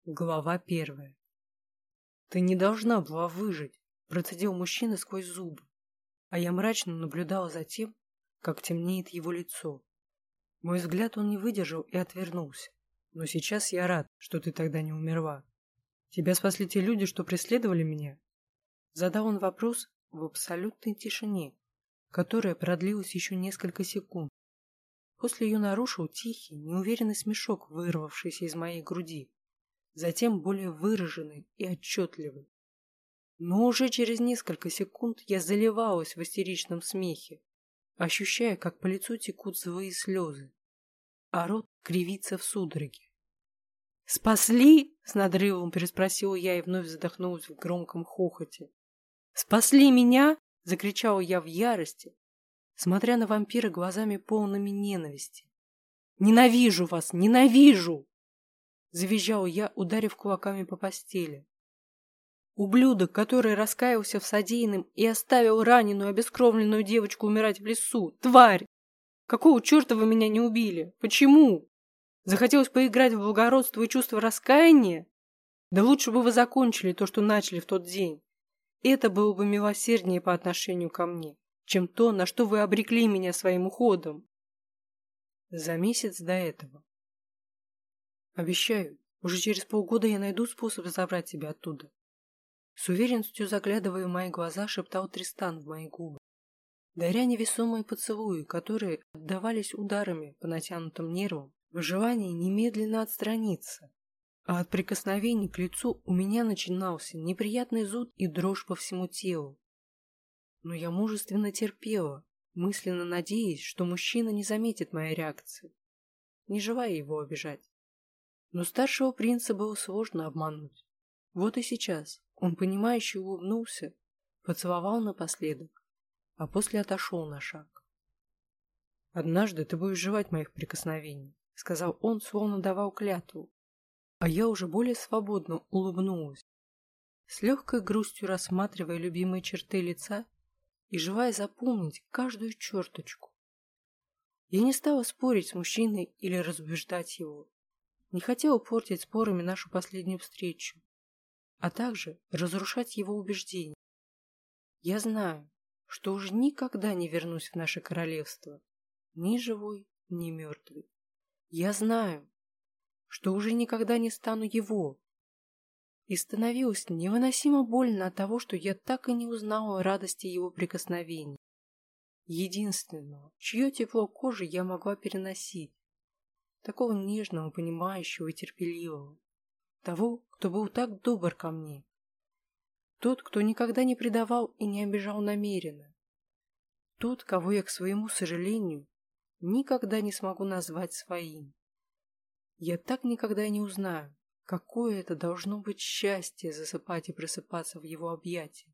Глава 1. «Ты не должна была выжить», — процедил мужчина сквозь зубы, а я мрачно наблюдала за тем, как темнеет его лицо. Мой взгляд он не выдержал и отвернулся. «Но сейчас я рад, что ты тогда не умерла. Тебя спасли те люди, что преследовали меня?» Задал он вопрос в абсолютной тишине, которая продлилась еще несколько секунд. После ее нарушил тихий, неуверенный смешок, вырвавшийся из моей груди. Затем более выраженный и отчетливый. Но уже через несколько секунд я заливалась в истеричном смехе, ощущая, как по лицу текут злые слезы, а рот кривится в судороге. «Спасли?» — с надрывом переспросила я и вновь задохнулась в громком хохоте. «Спасли меня?» — закричала я в ярости, смотря на вампира глазами полными ненависти. «Ненавижу вас! Ненавижу!» Завизжал я, ударив кулаками по постели. Ублюдок, который раскаялся в содеянном и оставил раненую, обескровленную девочку умирать в лесу. Тварь! Какого черта вы меня не убили? Почему? Захотелось поиграть в благородство и чувство раскаяния? Да лучше бы вы закончили то, что начали в тот день. Это было бы милосерднее по отношению ко мне, чем то, на что вы обрекли меня своим уходом. За месяц до этого. Обещаю, уже через полгода я найду способ забрать тебя оттуда. С уверенностью заглядывая в мои глаза, шептал Тристан в мои губы, даря невесомые поцелуи, которые отдавались ударами по натянутым нервам в желании немедленно отстраниться. А от прикосновений к лицу у меня начинался неприятный зуд и дрожь по всему телу. Но я мужественно терпела, мысленно надеясь, что мужчина не заметит моей реакции, не желая его обижать. Но старшего принца было сложно обмануть. Вот и сейчас он, понимающе улыбнулся, поцеловал напоследок, а после отошел на шаг. «Однажды ты будешь жевать моих прикосновений», — сказал он, словно давал клятву, а я уже более свободно улыбнулась, с легкой грустью рассматривая любимые черты лица и желая запомнить каждую черточку. Я не стала спорить с мужчиной или разубеждать его. Не хотела портить спорами нашу последнюю встречу, а также разрушать его убеждения. Я знаю, что уже никогда не вернусь в наше королевство, ни живой, ни мертвый. Я знаю, что уже никогда не стану его. И становилось невыносимо больно от того, что я так и не узнала радости его прикосновений. Единственного, чье тепло кожи я могла переносить. Такого нежного, понимающего и терпеливого. Того, кто был так добр ко мне. Тот, кто никогда не предавал и не обижал намеренно. Тот, кого я, к своему сожалению, никогда не смогу назвать своим. Я так никогда и не узнаю, какое это должно быть счастье засыпать и просыпаться в его объятиях.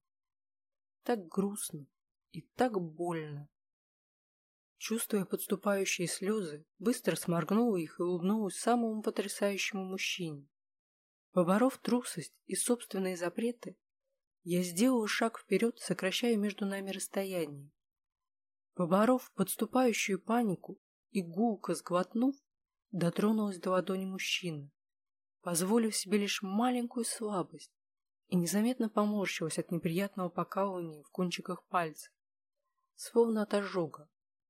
Так грустно и так больно. Чувствуя подступающие слезы, быстро сморгнула их и улыбнулась самому потрясающему мужчине. Поборов трусость и собственные запреты, я сделала шаг вперед, сокращая между нами расстояние. Поборов подступающую панику и гулко сглотнув, дотронулась до ладони мужчины, позволив себе лишь маленькую слабость, и незаметно поморщилась от неприятного покалывания в кончиках пальцев, словно от ожога.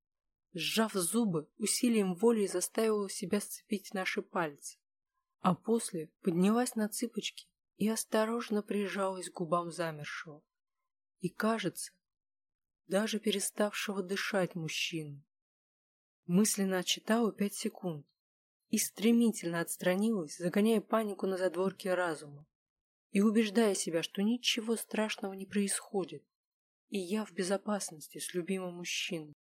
Сжав зубы, усилием воли заставила себя сцепить наши пальцы, а после поднялась на цыпочки и осторожно прижалась к губам замершего и, кажется, даже переставшего дышать мужчину. Мысленно отсчитала 5 секунд и стремительно отстранилась, загоняя панику на задворки разума и убеждая себя, что ничего страшного не происходит, и я в безопасности с любимым мужчиной.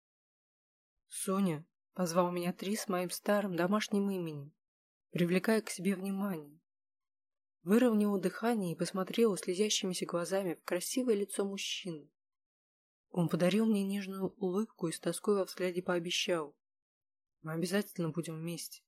«Соня», — позвал меня Трис моим старым домашним именем, привлекая к себе внимание. Выровняла дыхание и посмотрела слезящимися глазами в красивое лицо мужчины. Он подарил мне нежную улыбку и с тоской во взгляде пообещал: «Мы обязательно будем вместе».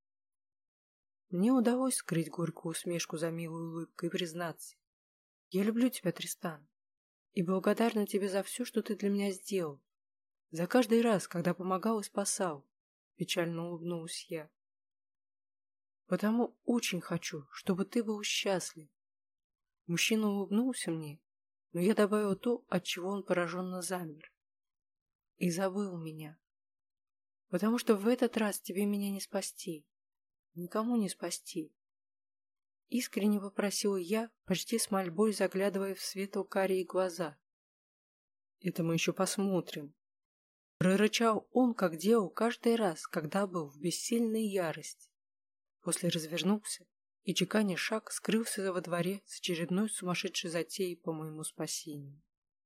Мне удалось скрыть горькую усмешку за милой улыбкой и признаться: «Я люблю тебя, Тристан, и благодарна тебе за все, что ты для меня сделал. За каждый раз, когда помогал и спасал», — печально улыбнулась я. Потому очень хочу, чтобы ты был счастлив. Мужчина улыбнулся мне, но я добавил то, от чего он пораженно замер. И забыл меня. Потому что в этот раз тебе меня не спасти. Никому не спасти. Искренне попросила я, почти с мольбой заглядывая в светло-карие глаза. Это мы еще посмотрим. Прорычал он, как делал каждый раз, когда был в бессильной ярости. После развернулся и, чеканя шаг, скрылся во дворе с очередной сумасшедшей затеей по моему спасению.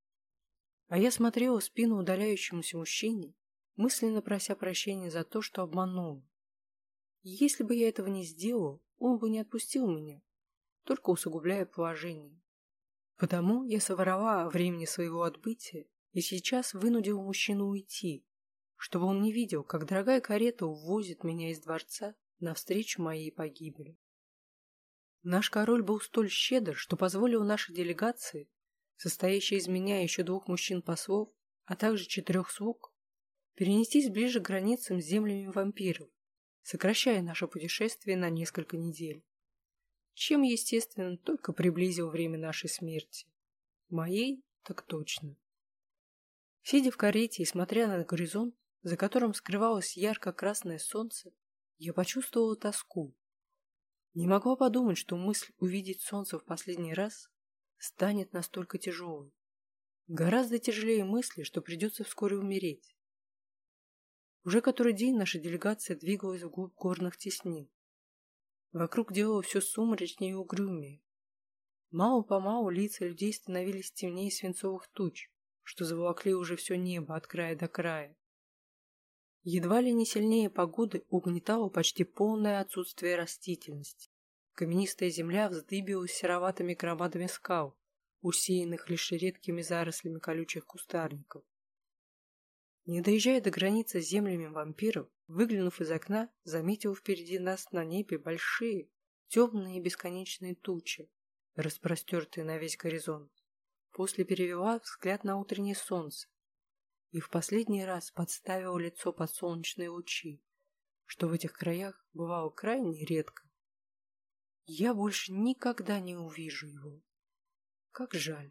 А я смотрела в спину удаляющемуся мужчине, мысленно прося прощения за то, что обманула. И если бы я этого не сделал, он бы не отпустил меня, только усугубляя положение. Потому я соврала о времени своего отбытия и сейчас вынудила мужчину уйти, чтобы он не видел, как дорогая карета увозит меня из дворца навстречу моей погибели. Наш король был столь щедр, что позволил нашей делегации, состоящей из меня и еще 2 мужчин-послов, а также 4 слуг, перенестись ближе к границам с землями вампиров, сокращая наше путешествие на несколько недель. Чем, естественно, только приблизил время нашей смерти. Моей так точно. Сидя в карете и смотря на горизонт, за которым скрывалось ярко-красное солнце, я почувствовала тоску. Не могла подумать, что мысль увидеть солнце в последний раз станет настолько тяжелой. Гораздо тяжелее мысли, что придется вскоре умереть. Уже который день наша делегация двигалась вглубь горных теснин. Вокруг делало все сумрачнее и угрюмее. Мало-помалу лица людей становились темнее свинцовых туч, что заволокли уже все небо от края до края. Едва ли не сильнее погоды угнетало почти полное отсутствие растительности. Каменистая земля вздыбилась сероватыми громадами скал, усеянных лишь редкими зарослями колючих кустарников. Не доезжая до границы с землями вампиров, выглянув из окна, заметил впереди нас на небе большие, темные и бесконечные тучи, распростертые на весь горизонт. После перевела взгляд на утреннее солнце и в последний раз подставила лицо под солнечные лучи, что в этих краях бывало крайне редко. Я больше никогда не увижу его. Как жаль.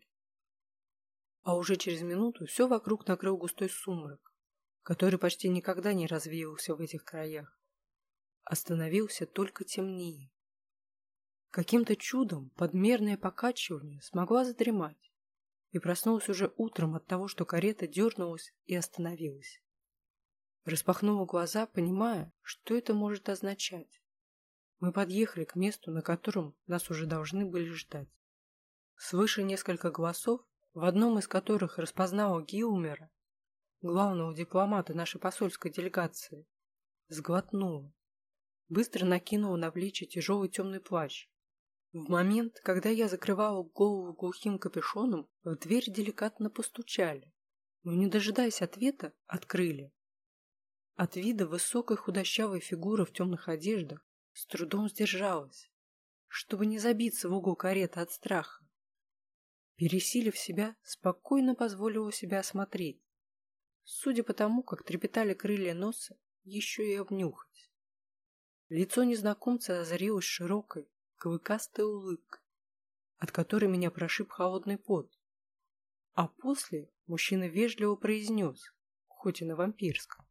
А уже через минуту все вокруг накрыл густой сумрак, который почти никогда не развеялся в этих краях, а становился только темнее. Каким-то чудом подмерное покачивание смогла задремать и проснулась уже утром от того, что карета дернулась и остановилась. Распахнула глаза, понимая, что это может означать. Мы подъехали к месту, на котором нас уже должны были ждать. Свыше несколько голосов, в одном из которых распознала Гилмера, главного дипломата нашей посольской делегации, сглотнула. Быстро накинула на плечи тяжелый темный плащ. В момент, когда я закрывала голову глухим капюшоном, в дверь деликатно постучали, но, не дожидаясь ответа, открыли. От вида высокой худощавой фигуры в темных одеждах с трудом сдержалась, чтобы не забиться в угол кареты от страха. Пересилив себя, спокойно позволила себя осмотреть. Судя по тому, как трепетали крылья носа, еще и обнюхать. Лицо незнакомца озарилось широкой, клыкастой улыбкой, от которой меня прошиб холодный пот. А после мужчина вежливо произнес, хоть и на вампирском: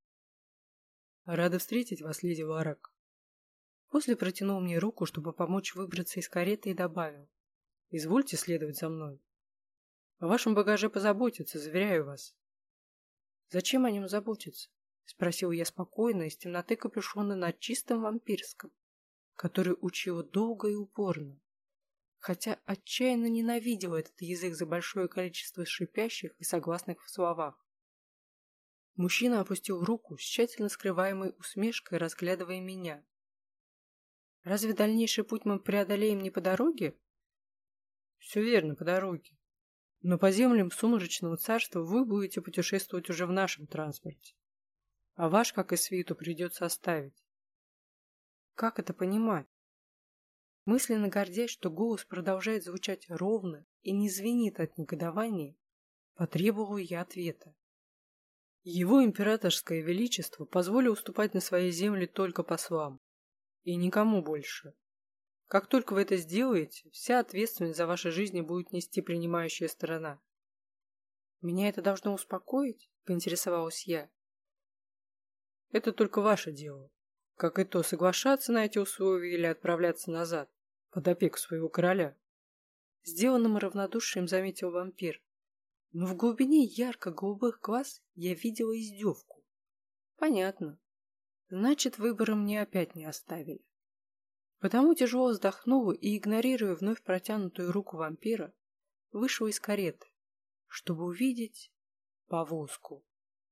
«Рада встретить вас, леди Варак». После протянул мне руку, чтобы помочь выбраться из кареты, и добавил: «Извольте следовать за мной. О вашем багаже позаботятся, заверяю вас». «Зачем о нем заботиться?» — спросил я спокойно из темноты капюшона на чистом вампирском, который учила долго и упорно, хотя отчаянно ненавидела этот язык за большое количество шипящих и согласных в словах. Мужчина опустил руку с тщательно скрываемой усмешкой, разглядывая меня. «Разве дальнейший путь мы преодолеем не по дороге?» «Все верно, по дороге. Но по землям сумрачного царства вы будете путешествовать уже в нашем транспорте, а ваш, как и свиту, придется оставить». Как это понимать? Мысленно гордясь, что голос продолжает звучать ровно и не звенит от негодования, потребовал я ответа. Его императорское величество позволило уступать на своей земле только послам. И никому больше. Как только вы это сделаете, вся ответственность за ваши жизни будет нести принимающая сторона. Меня это должно успокоить? Поинтересовалась я. Это только ваше дело. Как и то, соглашаться на эти условия или отправляться назад, под опеку своего короля. Сделанным равнодушием заметил вампир. Но в глубине ярко-голубых глаз я видела издевку. Понятно. Значит, выбора мне опять не оставили. Потому тяжело вздохнула и, игнорируя вновь протянутую руку вампира, вышла из кареты, чтобы увидеть повозку.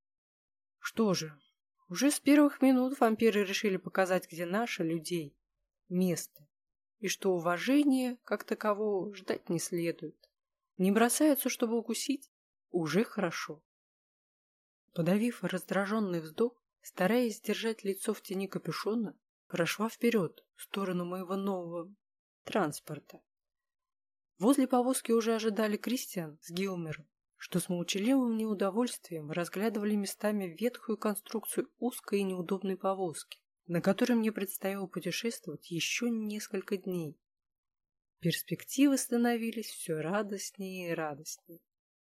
Что же, уже с первых минут вампиры решили показать, где наши, людей, место, и что уважения, как такового, ждать не следует. Не бросаются, чтобы укусить, уже хорошо. Подавив раздраженный вздох, стараясь сдержать лицо в тени капюшона, прошла вперед, в сторону моего нового транспорта. Возле повозки уже ожидали Кристиан с Гилмером, что с молчаливым неудовольствием разглядывали местами ветхую конструкцию узкой и неудобной повозки, на которой мне предстояло путешествовать еще несколько дней. Перспективы становились все радостнее и радостнее.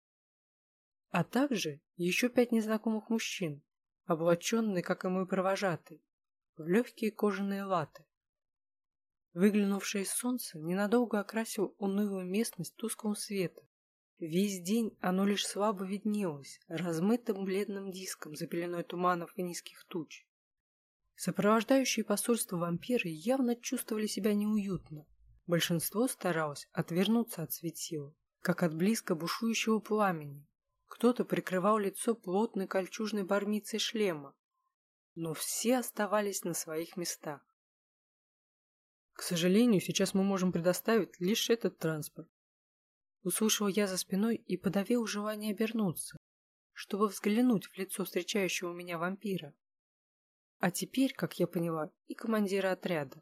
А также еще 5 незнакомых мужчин, облаченные, как и мой провожатый, в легкие кожаные латы. Выглянувшее солнце ненадолго окрасило унылую местность тусклым светом. Весь день оно лишь слабо виднелось, размытым бледным диском за пеленой туманов и низких туч. Сопровождающие посольство вампиры явно чувствовали себя неуютно. Большинство старалось отвернуться от светила, как от близко бушующего пламени. Кто-то прикрывал лицо плотной кольчужной бармицей шлема, но все оставались на своих местах. К сожалению, сейчас мы можем предоставить лишь этот транспорт. Услышал я за спиной и подавил желание обернуться, чтобы взглянуть в лицо встречающего меня вампира. А теперь, как я поняла, и командира отряда.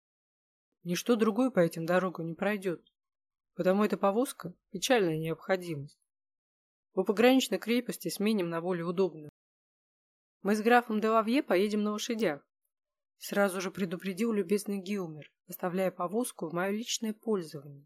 Ничто другое по этим дорогам не пройдет, потому эта повозка – печальная необходимость. По пограничной крепости сменим на более удобную. Мы с графом де Лавье поедем на лошадях. Сразу же предупредил любезный Гилмер, оставляя повозку в мое личное пользование.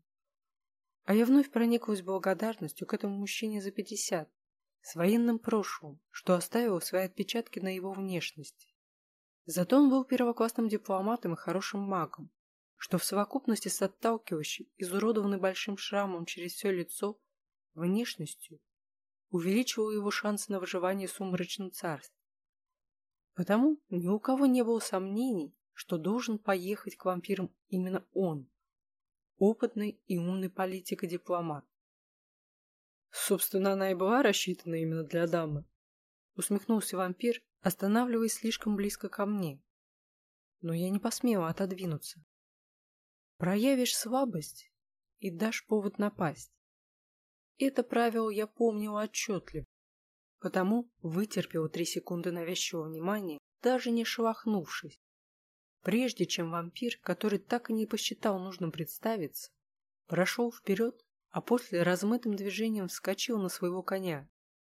А я вновь прониклась благодарностью к этому мужчине за 50, с военным прошлым, что оставило свои отпечатки на его внешности. Зато он был первоклассным дипломатом и хорошим магом, что в совокупности с отталкивающей, изуродованной большим шрамом через все лицо, внешностью, увеличивало его шансы на выживание в сумрачном царстве. Потому ни у кого не было сомнений, что должен поехать к вампирам именно он, опытный и умный политик и дипломат. Собственно, она и была рассчитана именно для дамы. Усмехнулся вампир, останавливаясь слишком близко ко мне. Но я не посмела отодвинуться. Проявишь слабость и дашь повод напасть. Это правило я помнила отчетливо. Потому вытерпела 3 секунды навязчивого внимания, даже не шелохнувшись. Прежде чем вампир, который так и не посчитал нужным представиться, прошел вперед, а после размытым движением вскочил на своего коня.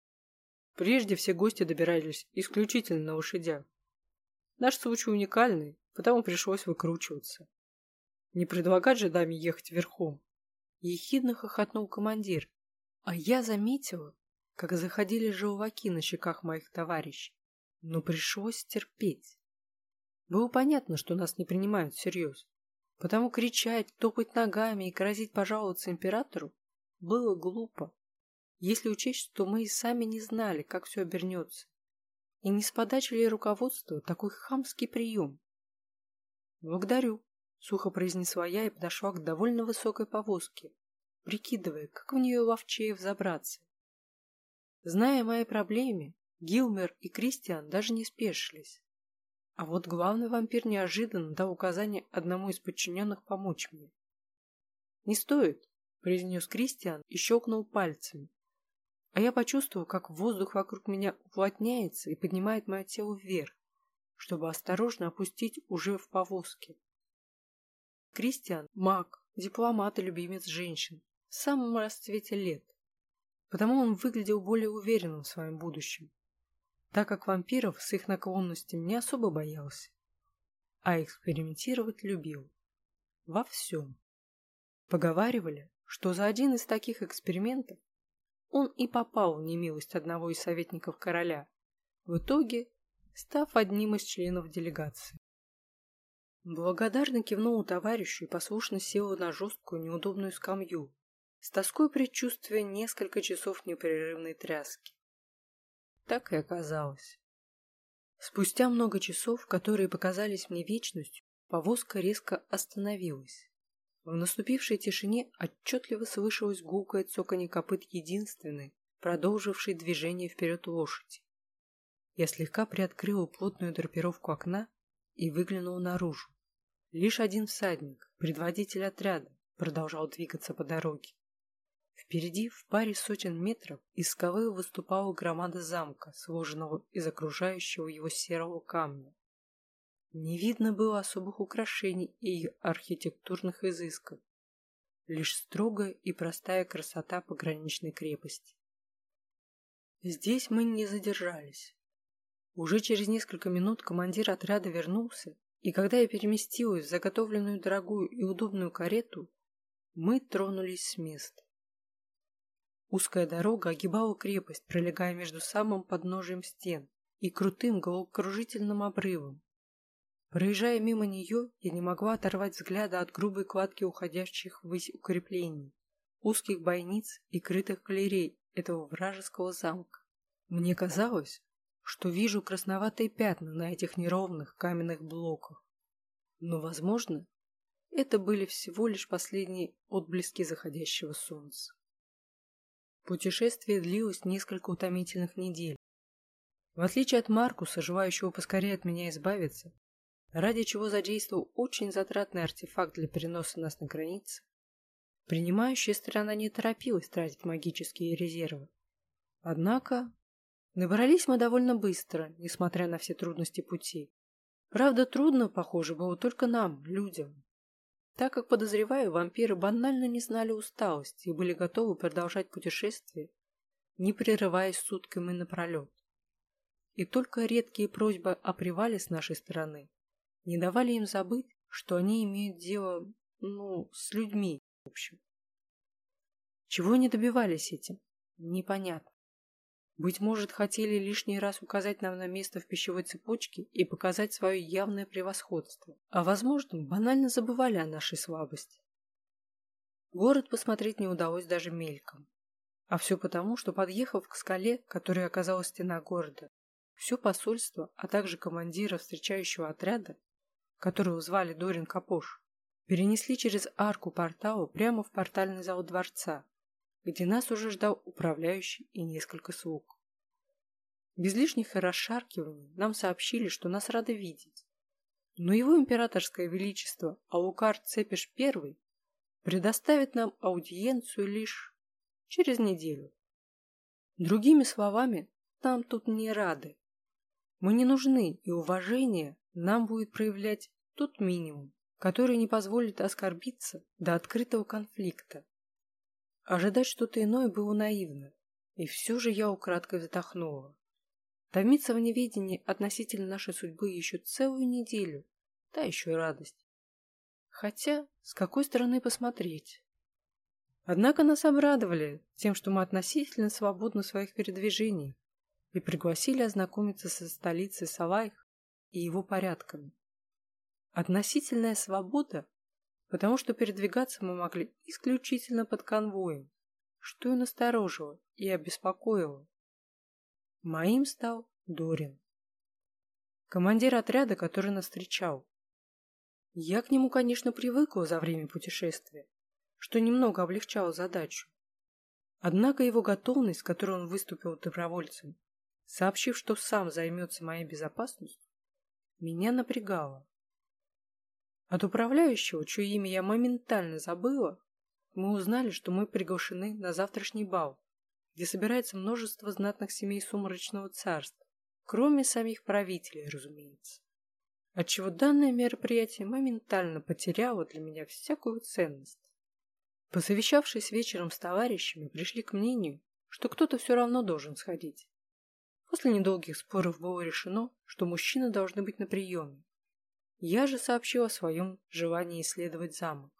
Прежде все гости добирались исключительно на лошадях. Наш случай уникальный, потому пришлось выкручиваться. Не предлагать же даме ехать верхом. Ехидно хохотнул командир, а я заметила, как заходили желваки на щеках моих товарищей, но пришлось терпеть. Было понятно, что нас не принимают всерьез, потому кричать, топать ногами и грозить пожаловаться императору было глупо, если учесть, что мы и сами не знали, как все обернется, и не с подачи ли руководства такой хамский прием. «Благодарю», — сухо произнесла я и подошла к довольно высокой повозке, прикидывая, как в нее ловчее взобраться. Зная о моей проблеме, Гилмер и Кристиан даже не спешились. А вот главный вампир неожиданно дал указание одному из подчиненных помочь мне. «Не стоит», — произнес Кристиан и щелкнул пальцами. А я почувствовал, как воздух вокруг меня уплотняется и поднимает мое тело вверх, чтобы осторожно опустить уже в повозке. Кристиан — маг, дипломат и любимец женщин в самом расцвете лет. Потому он выглядел более уверенным в своем будущем, так как вампиров с их наклонностями не особо боялся. а экспериментировать любил. Во всем. Поговаривали, что за один из таких экспериментов он и попал в немилость одного из советников короля, в итоге став одним из членов делегации. Благодарно кивнул товарищу и послушно сел на жесткую неудобную скамью, с тоской предчувствуя несколько часов непрерывной тряски. Так и оказалось. Спустя много часов, которые показались мне вечностью, повозка резко остановилась. В наступившей тишине отчетливо слышалось гулкое цоканье копыт единственной, продолжившей движение вперед лошади. Я слегка приоткрыла плотную драпировку окна и выглянула наружу. Лишь один всадник, предводитель отряда, продолжал двигаться по дороге. Впереди, в паре сотен метров, из скалы выступала громада замка, сложенного из окружающего его серого камня. Не видно было особых украшений и архитектурных изысков, лишь строгая и простая красота пограничной крепости. Здесь мы не задержались. Уже через несколько минут командир отряда вернулся, и когда я переместилась в заготовленную дорогую и удобную карету, мы тронулись с места. Узкая дорога огибала крепость, пролегая между самым подножием стен и крутым головокружительным обрывом. Проезжая мимо нее, я не могла оторвать взгляда от грубой кладки уходящих ввысь укреплений, узких бойниц и крытых галерей этого вражеского замка. Мне казалось, что вижу красноватые пятна на этих неровных каменных блоках. Но, возможно, это были всего лишь последние отблески заходящего солнца. Путешествие длилось несколько утомительных недель. В отличие от Маркуса, желающего поскорее от меня избавиться, ради чего задействовал очень затратный артефакт для переноса нас на границы, принимающая сторона не торопилась тратить магические резервы. Однако добрались мы довольно быстро, несмотря на все трудности пути. Правда, трудно, похоже, было только нам, людям, так как, подозреваю, вампиры банально не знали усталости и были готовы продолжать путешествие, не прерываясь сутками напролет. И только редкие просьбы о привале с нашей стороны не давали им забыть, что они имеют дело, с людьми, в общем. Чего они добивались этим? Непонятно. Быть может, хотели лишний раз указать нам на место в пищевой цепочке и показать свое явное превосходство, а, возможно, банально забывали о нашей слабости. Город посмотреть не удалось даже мельком. А все потому, что, подъехав к скале, которая оказалась стена города, все посольство, а также командира встречающего отряда, которого звали Дорин Капош, перенесли через арку портала прямо в портальный зал дворца, где нас уже ждал управляющий и несколько слуг. Без лишних расшаркиваний нам сообщили, что нас рады видеть, но его императорское величество Алукард Цепиш I предоставит нам аудиенцию лишь через неделю. Другими словами, нам тут не рады. Мы не нужны, и уважение нам будет проявлять тот минимум, который не позволит оскорбиться до открытого конфликта. Ожидать что-то иное было наивно, и все же я украдкой вздохнула. Томиться в неведении относительно нашей судьбы еще целую неделю, та еще радость. Хотя, с какой стороны посмотреть? Однако нас обрадовали тем, что мы относительно свободны в своих передвижениях, и пригласили ознакомиться со столицей Салайх и его порядками. Относительная свобода, потому что передвигаться мы могли исключительно под конвоем, что и насторожило, и обеспокоило. Моим стал Дорин, командир отряда, который нас встречал. Я к нему, конечно, привыкла за время путешествия, что немного облегчало задачу. Однако его готовность, с которой он выступил добровольцем, сообщив, что сам займется моей безопасностью, меня напрягало. От управляющего, чье имя я моментально забыла, мы узнали, что мы приглашены на завтрашний бал, где собирается множество знатных семей Сумрачного царства, кроме самих правителей, разумеется. Отчего данное мероприятие моментально потеряло для меня всякую ценность. Посовещавшись вечером с товарищами, пришли к мнению, что кто-то все равно должен сходить. После недолгих споров было решено, что мужчины должны быть на приеме. Я же сообщил о своем желании исследовать замок.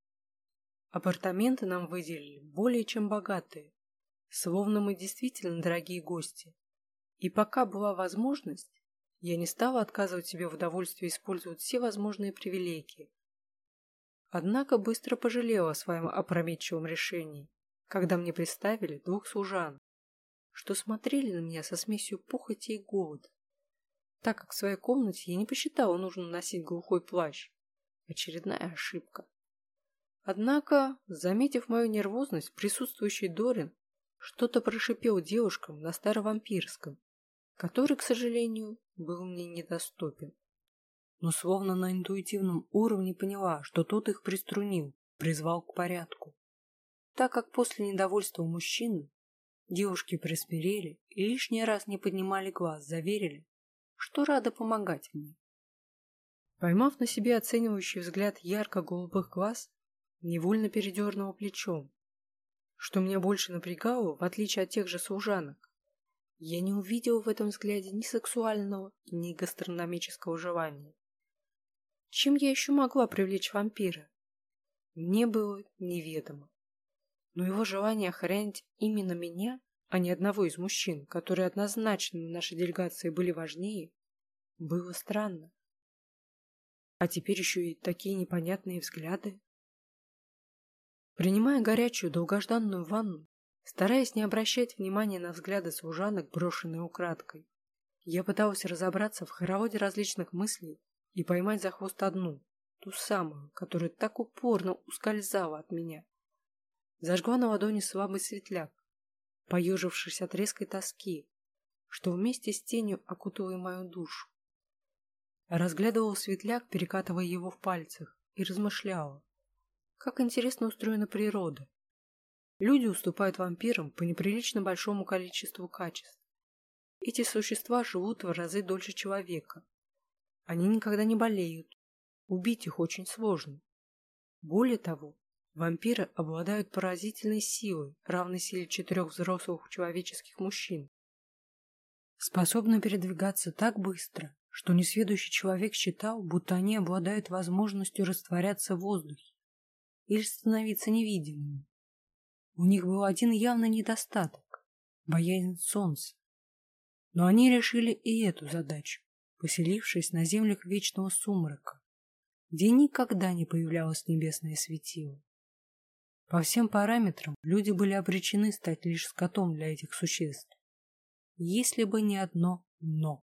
Апартаменты нам выделили более чем богатые, словно мы действительно дорогие гости. И пока была возможность, я не стала отказывать себе в удовольствии использовать все возможные привилегии. Однако быстро пожалела о своем опрометчивом решении, когда мне представили двух служан, что смотрели на меня со смесью похоти и голода, так как в своей комнате я не посчитала нужным носить глухой плащ. Очередная ошибка. Однако, заметив мою нервозность, присутствующий Дорин что-то прошипел девушкам на старовампирском, который, к сожалению, был мне недоступен. Но словно на интуитивном уровне поняла, что тот их приструнил, призвал к порядку. Так как после недовольства мужчины девушки присмирели и лишний раз не поднимали глаз, заверили, что рады помогать мне. Поймав на себе оценивающий взгляд ярко-голубых глаз, невольно передернула плечом. Что меня больше напрягало, в отличие от тех же служанок, я не увидела в этом взгляде ни сексуального, ни гастрономического желания. Чем я еще могла привлечь вампира? Мне было неведомо. Но его желание охранять именно меня, а не одного из мужчин, которые однозначно на нашей делегации были важнее, было странно. А теперь еще и такие непонятные взгляды. Принимая горячую долгожданную ванну, стараясь не обращать внимания на взгляды служанок, брошенные украдкой, я пыталась разобраться в хороводе различных мыслей и поймать за хвост одну, ту самую, которая так упорно ускользала от меня. Зажгла на ладони слабый светляк, поежившись от резкой тоски, что вместе с тенью окутала и мою душу. Разглядывала светляк, перекатывая его в пальцах, и размышляла, как интересно устроена природа. Люди уступают вампирам по неприлично большому количеству качеств. Эти существа живут в разы дольше человека. Они никогда не болеют. Убить их очень сложно. Более того, вампиры обладают поразительной силой, равной силе 4 взрослых человеческих мужчин. Способны передвигаться так быстро, что несведущий человек считал, будто они обладают возможностью растворяться в воздухе или становиться невидимыми. У них был один явный недостаток – боязнь солнца. Но они решили и эту задачу, поселившись на землях вечного сумрака, где никогда не появлялось небесное светило. По всем параметрам люди были обречены стать лишь скотом для этих существ, если бы не одно «но».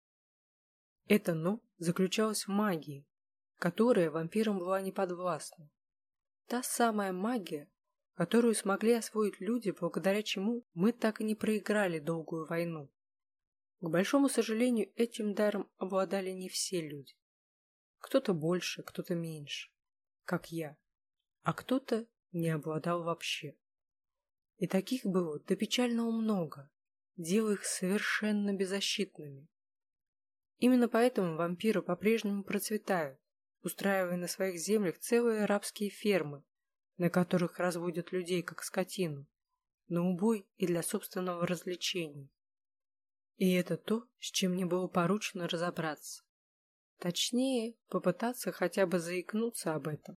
Это «но» заключалось в магии, которая вампирам была неподвластна. Та самая магия, которую смогли освоить люди, благодаря чему мы так и не проиграли долгую войну. К большому сожалению, этим даром обладали не все люди. Кто-то больше, кто-то меньше, как я, а кто-то не обладал вообще. И таких было до печального много, делая их совершенно беззащитными. Именно поэтому вампиры по-прежнему процветают, устраивая на своих землях целые арабские фермы, на которых разводят людей как скотину, на убой и для собственного развлечения. И это то, с чем мне было поручено разобраться. Точнее, попытаться хотя бы заикнуться об этом.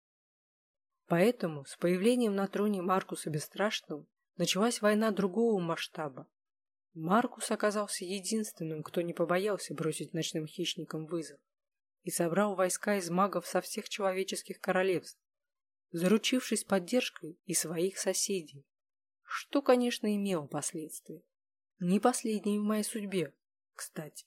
Поэтому с появлением на троне Маркуса Бесстрашного началась война другого масштаба. Маркус оказался единственным, кто не побоялся бросить ночным хищникам вызов, и собрал войска из магов со всех человеческих королевств, заручившись поддержкой и своих соседей, что, конечно, имело последствия. Не последние в моей судьбе, кстати.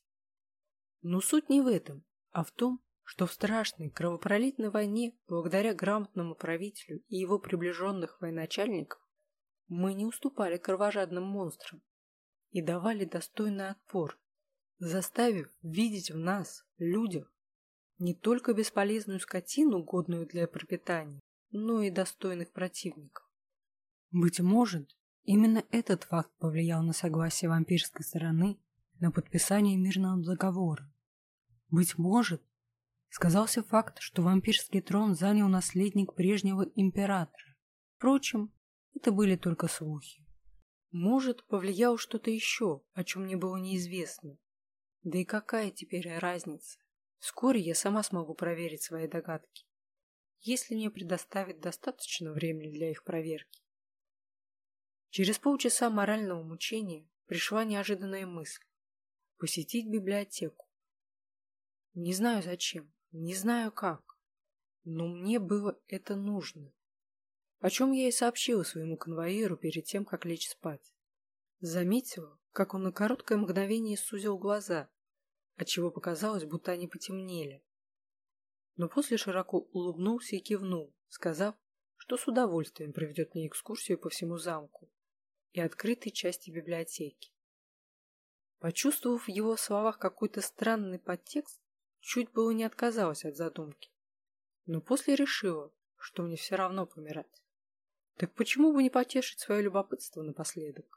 Но суть не в этом, а в том, что в страшной кровопролитной войне, благодаря грамотному правителю и его приближенных военачальников, мы не уступали кровожадным монстрам и давали достойный отпор, заставив видеть в нас, людях, не только бесполезную скотину, годную для пропитания, но и достойных противников. Быть может, именно этот факт повлиял на согласие вампирской стороны на подписание мирного договора. Быть может, сказался факт, что вампирский трон занял наследник прежнего императора. Впрочем, это были только слухи. Может, повлияло что-то еще, о чем мне было неизвестно. Да и какая теперь разница? Вскоре я сама смогу проверить свои догадки, если мне предоставят достаточно времени для их проверки. Через полчаса морального мучения пришла неожиданная мысль – посетить библиотеку. Не знаю зачем, не знаю как, но мне было это нужно, о чем я и сообщила своему конвоиру перед тем, как лечь спать. Заметила, как он на короткое мгновение сузил глаза, отчего показалось, будто они потемнели. Но после широко улыбнулся и кивнул, сказав, что с удовольствием проведет мне экскурсию по всему замку и открытой части библиотеки. Почувствовав в его словах какой-то странный подтекст, чуть было не отказалась от задумки, но после решила, что мне все равно помирать. Так почему бы не потешить свое любопытство напоследок?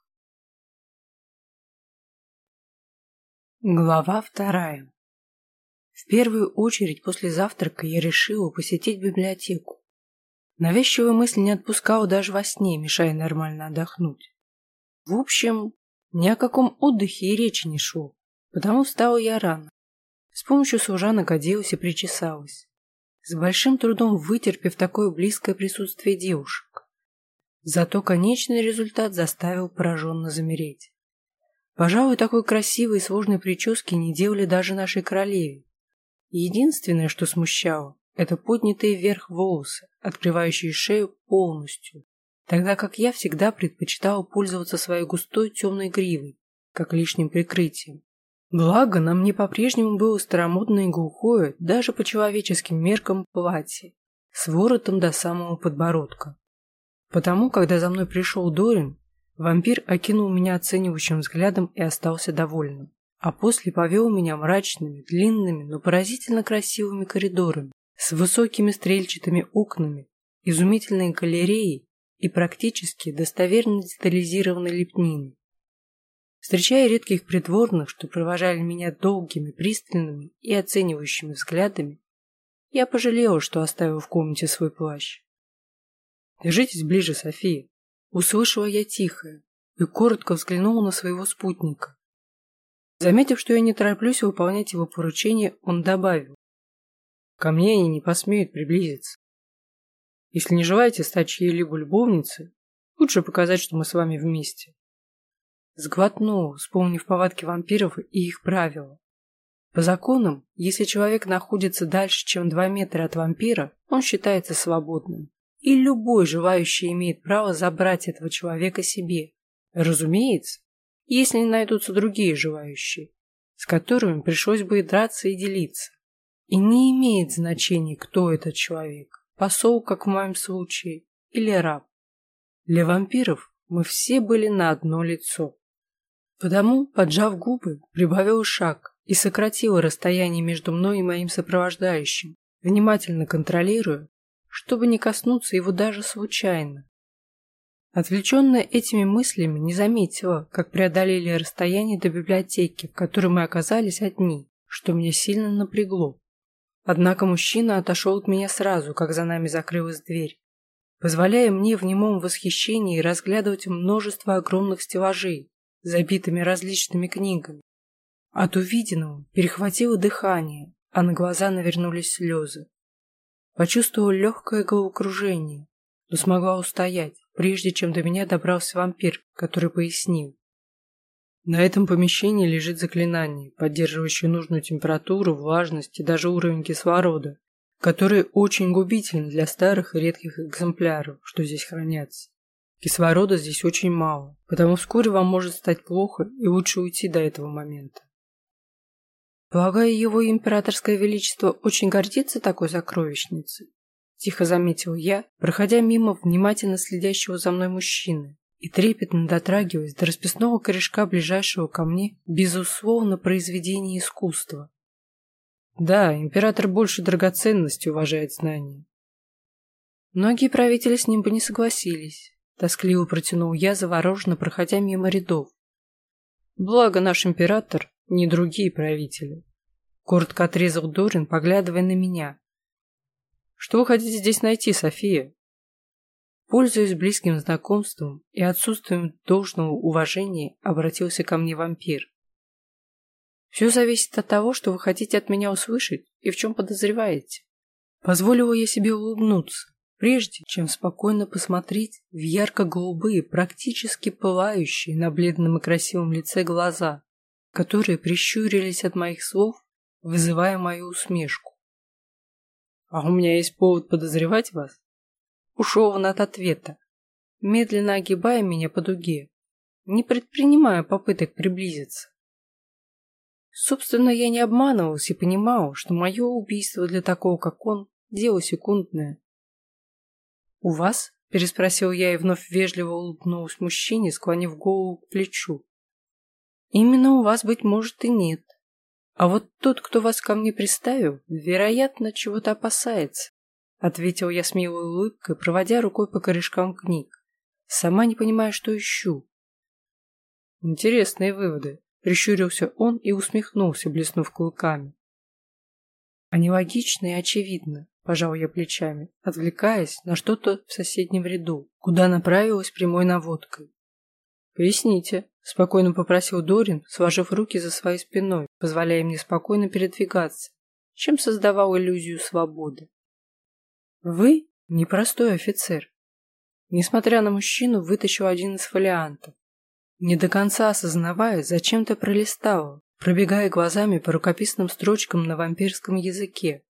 Глава 2. В первую очередь после завтрака я решила посетить библиотеку. Навязчивая мысль не отпускала даже во сне, мешая нормально отдохнуть. В общем, ни о каком отдыхе и речи не шло, потому встала я рано. С помощью служанок оделась и причесалась, с большим трудом вытерпев такое близкое присутствие девушек. Зато конечный результат заставил пораженно замереть. Пожалуй, такой красивой и сложной прически не делали даже нашей королеве. Единственное, что смущало, это поднятые вверх волосы, открывающие шею полностью, тогда как я всегда предпочитала пользоваться своей густой темной гривой, как лишним прикрытием. Благо, на мне по-прежнему было старомодное и глухое, даже по человеческим меркам, платье, с воротом до самого подбородка. Потому, когда за мной пришел Дорин, вампир окинул меня оценивающим взглядом и остался довольным, а после повел меня мрачными, длинными, но поразительно красивыми коридорами с высокими стрельчатыми окнами, изумительной галереей и практически достоверно детализированной лепниной. Встречая редких придворных, что провожали меня долгими, пристальными и оценивающими взглядами, я пожалела, что оставила в комнате свой плащ. «Держитесь ближе, София», — услышала я тихое и коротко взглянула на своего спутника. Заметив, что я не тороплюсь выполнять его поручение, он добавил: «Ко мне они не посмеют приблизиться. Если не желаете стать чьей-либо любовницей, лучше показать, что мы с вами вместе». Сглотнул, вспомнив повадки вампиров и их правила. По законам, если человек находится дальше, чем 2 метра от вампира, он считается свободным. И любой желающий имеет право забрать этого человека себе. Разумеется, если не найдутся другие желающие, с которыми пришлось бы и драться, и делиться. И не имеет значения, кто этот человек, посол, как в моем случае, или раб. Для вампиров мы все были на одно лицо. Потому, поджав губы, прибавила шаг и сократила расстояние между мной и моим сопровождающим, внимательно контролируя, чтобы не коснуться его даже случайно. Отвлеченная этими мыслями, не заметила, как преодолели расстояние до библиотеки, в которой мы оказались одни, что меня сильно напрягло. Однако мужчина отошел от меня сразу, как за нами закрылась дверь, позволяя мне в немом восхищении разглядывать множество огромных стеллажей, забитыми различными книгами. От увиденного перехватило дыхание, а на глаза навернулись слезы. Почувствовала легкое головокружение, но смогла устоять, прежде чем до меня добрался вампир, который пояснил: на этом помещении лежит заклинание, поддерживающее нужную температуру, влажность и даже уровень кислорода, которые очень губительны для старых и редких экземпляров, что здесь хранятся. Кислорода здесь очень мало, потому вскоре вам может стать плохо и лучше уйти до этого момента. Полагаю, его императорское величество очень гордится такой сокровищницей, тихо заметил я, проходя мимо внимательно следящего за мной мужчины и трепетно дотрагиваясь до расписного корешка ближайшего ко мне, безусловно, произведения искусства. Да, император больше драгоценности уважает знания. Многие правители с ним бы не согласились, тоскливо протянул я, завороженно проходя мимо рядов. Благо наш император не другие правители. Коротко отрезал Дорин, поглядывая на меня. Что вы хотите здесь найти, София? Пользуясь близким знакомством и отсутствием должного уважения, обратился ко мне вампир. Все зависит от того, что вы хотите от меня услышать и в чем подозреваете. Позволила я себе улыбнуться, прежде чем спокойно посмотреть в ярко-голубые, практически пылающие на бледном и красивом лице глаза, которые прищурились от моих слов, вызывая мою усмешку. «А у меня есть повод подозревать вас?» Ушел он от ответа, медленно огибая меня по дуге, не предпринимая попыток приблизиться. Собственно, я не обманывалась и понимала, что мое убийство для такого, как он, дело секундное. «У вас?» – переспросил я и вновь вежливо улыбнулась мужчине, склонив голову к плечу. «Именно у вас, быть может, и нет. А вот тот, кто вас ко мне приставил, вероятно, чего-то опасается», – ответил я с милой улыбкой, проводя рукой по корешкам книг, сама не понимая, что ищу. «Интересные выводы», – прищурился он и усмехнулся, блеснув клыками. «Они логичны и очевидны», – пожал я плечами, отвлекаясь на что-то в соседнем ряду, куда направилась прямой наводкой. «Поясните», – спокойно попросил Дорин, сложив руки за своей спиной, позволяя мне спокойно передвигаться, чем создавал иллюзию свободы. «Вы непростой офицер», – несмотря на мужчину, вытащил один из фолиантов, не до конца осознавая, зачем ты пролистала, пробегая глазами по рукописным строчкам на вампирском языке.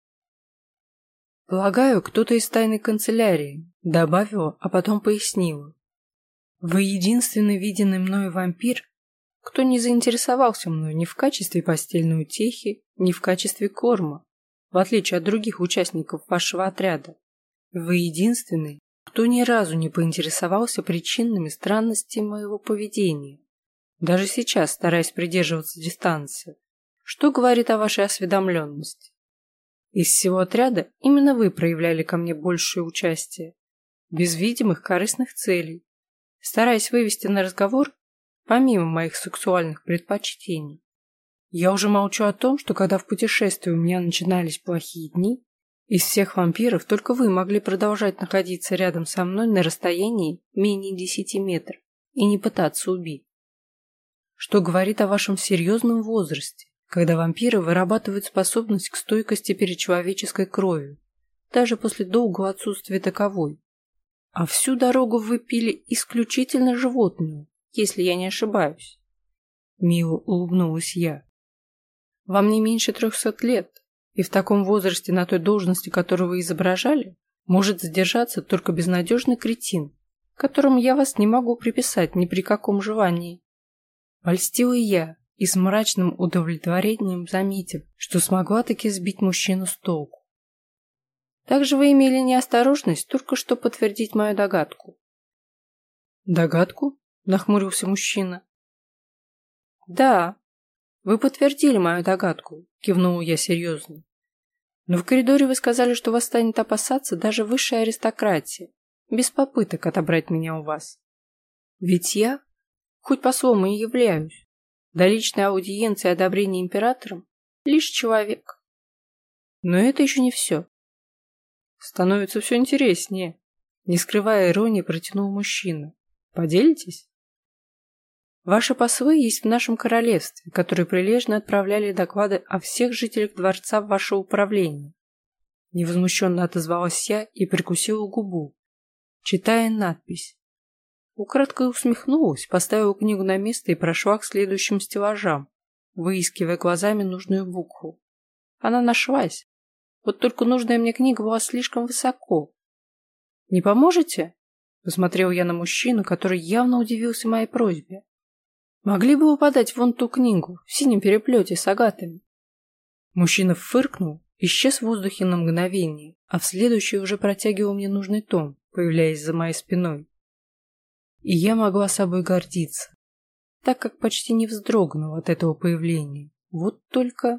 «Полагаю, кто-то из тайной канцелярии», — добавила, а потом пояснила. «Вы единственный виденный мною вампир, кто не заинтересовался мной ни в качестве постельной утехи, ни в качестве корма, в отличие от других участников вашего отряда. Вы единственный, кто ни разу не поинтересовался причинами странностей моего поведения, даже сейчас стараясь придерживаться дистанции, что говорит о вашей осведомленности. Из всего отряда именно вы проявляли ко мне большее участие, без видимых корыстных целей, стараясь вывести на разговор помимо моих сексуальных предпочтений. Я уже молчу о том, что когда в путешествии у меня начинались плохие дни, из всех вампиров только вы могли продолжать находиться рядом со мной на расстоянии менее 10 метров и не пытаться убить. Что говорит о вашем серьезном возрасте, когда вампиры вырабатывают способность к стойкости перед человеческой кровью, даже после долгого отсутствия таковой. А всю дорогу вы пили исключительно животную, если я не ошибаюсь. Мило улыбнулась я. Вам не меньше 300 лет. И в таком возрасте на той должности, которую вы изображали, может задержаться только безнадежный кретин, которому я вас не могу приписать ни при каком желании. Польстила я и с мрачным удовлетворением заметив, что смогла таки сбить мужчину с толку. Также вы имели неосторожность только что подтвердить мою догадку. «Догадку?» – нахмурился мужчина. «Да. Вы подтвердили мою догадку», — кивнула я серьезно. «Но в коридоре вы сказали, что вас станет опасаться даже высшая аристократия, без попыток отобрать меня у вас. Ведь я, хоть послом и являюсь, до личной аудиенции и одобрения императором, лишь человек. Но это еще не все. Становится все интереснее», — не скрывая иронии, протянул мужчина. «Поделитесь?» «Ваши послы есть в нашем королевстве, которые прилежно отправляли доклады о всех жителях дворца в ваше управление». Невозмущенно отозвалась я и прикусила губу, читая надпись. Украдкой усмехнулась, поставила книгу на место и прошла к следующим стеллажам, выискивая глазами нужную букву. Она нашлась. Вот только нужная мне книга была слишком высоко. «Не поможете?» — посмотрел я на мужчину, который явно удивился моей просьбе. «Могли бы вы подать вон ту книгу в синем переплете с агатами?» Мужчина фыркнул, исчез в воздухе на мгновение, а в следующий уже протягивал мне нужный том, появляясь за моей спиной. И я могла собой гордиться, так как почти не вздрогнула от этого появления. Вот только...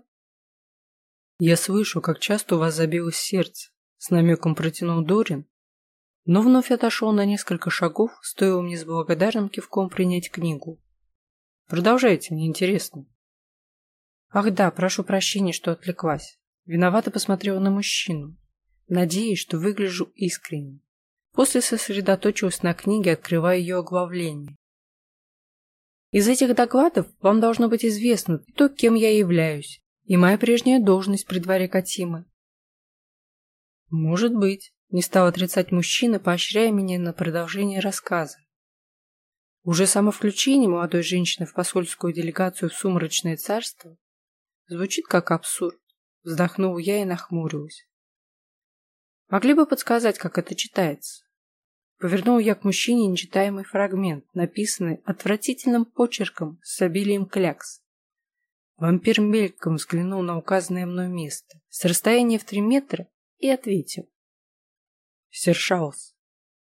«Я слышу, как часто у вас забилось сердце», — с намеком протянул Дорин, но вновь отошел на несколько шагов, стоило мне с благодарным кивком принять книгу. «Продолжайте, мне интересно». «Ах да, прошу прощения, что отвлеклась». Виновато посмотрела на мужчину, надеясь, что выгляжу искренне. После сосредоточилась на книге, открывая ее оглавление. Из этих докладов вам должно быть известно то, кем я являюсь, и моя прежняя должность при дворе Катимы. Может быть, не стал отрицать мужчина, поощряя меня на продолжение рассказа. Уже само включение молодой женщины в посольскую делегацию в сумрачное царство звучит как абсурд. Вздохнул я и нахмурилась. Могли бы подсказать, как это читается? Повернул я к мужчине нечитаемый фрагмент, написанный отвратительным почерком с обилием клякс. Вампир мельком взглянул на указанное мной место с расстояния в 3 метра и ответил. Сершаус.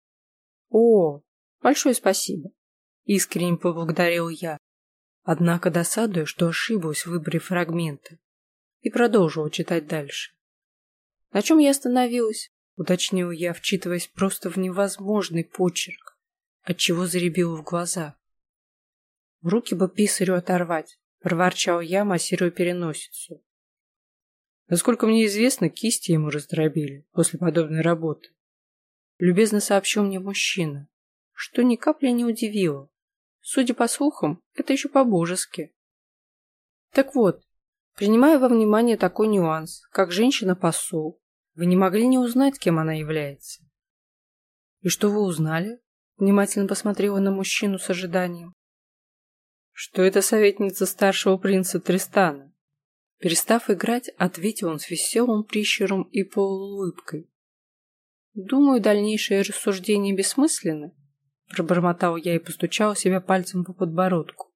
О, большое спасибо. Искренне поблагодарил я, однако досадуя, что ошиблась в выборе фрагмента, и продолжила читать дальше. На чем я остановилась? Уточнил я, вчитываясь просто в невозможный почерк, отчего заребило в глаза. Руки бы писарю оторвать, проворчал я, массируя переносицу. Насколько мне известно, кисти ему раздробили после подобной работы. Любезно сообщил мне мужчина, что ни капли не удивило. Судя по слухам, это еще по-божески. Так вот, принимая во внимание такой нюанс, как женщина-посол, вы не могли не узнать, кем она является. И что вы узнали? Внимательно посмотрела на мужчину с ожиданием. Что это советница старшего принца Тристана. Перестав играть, ответил он с веселым прищуром и полуулыбкой. Думаю, дальнейшие рассуждения бессмысленны. Пробормотал я и постучал себя пальцем по подбородку.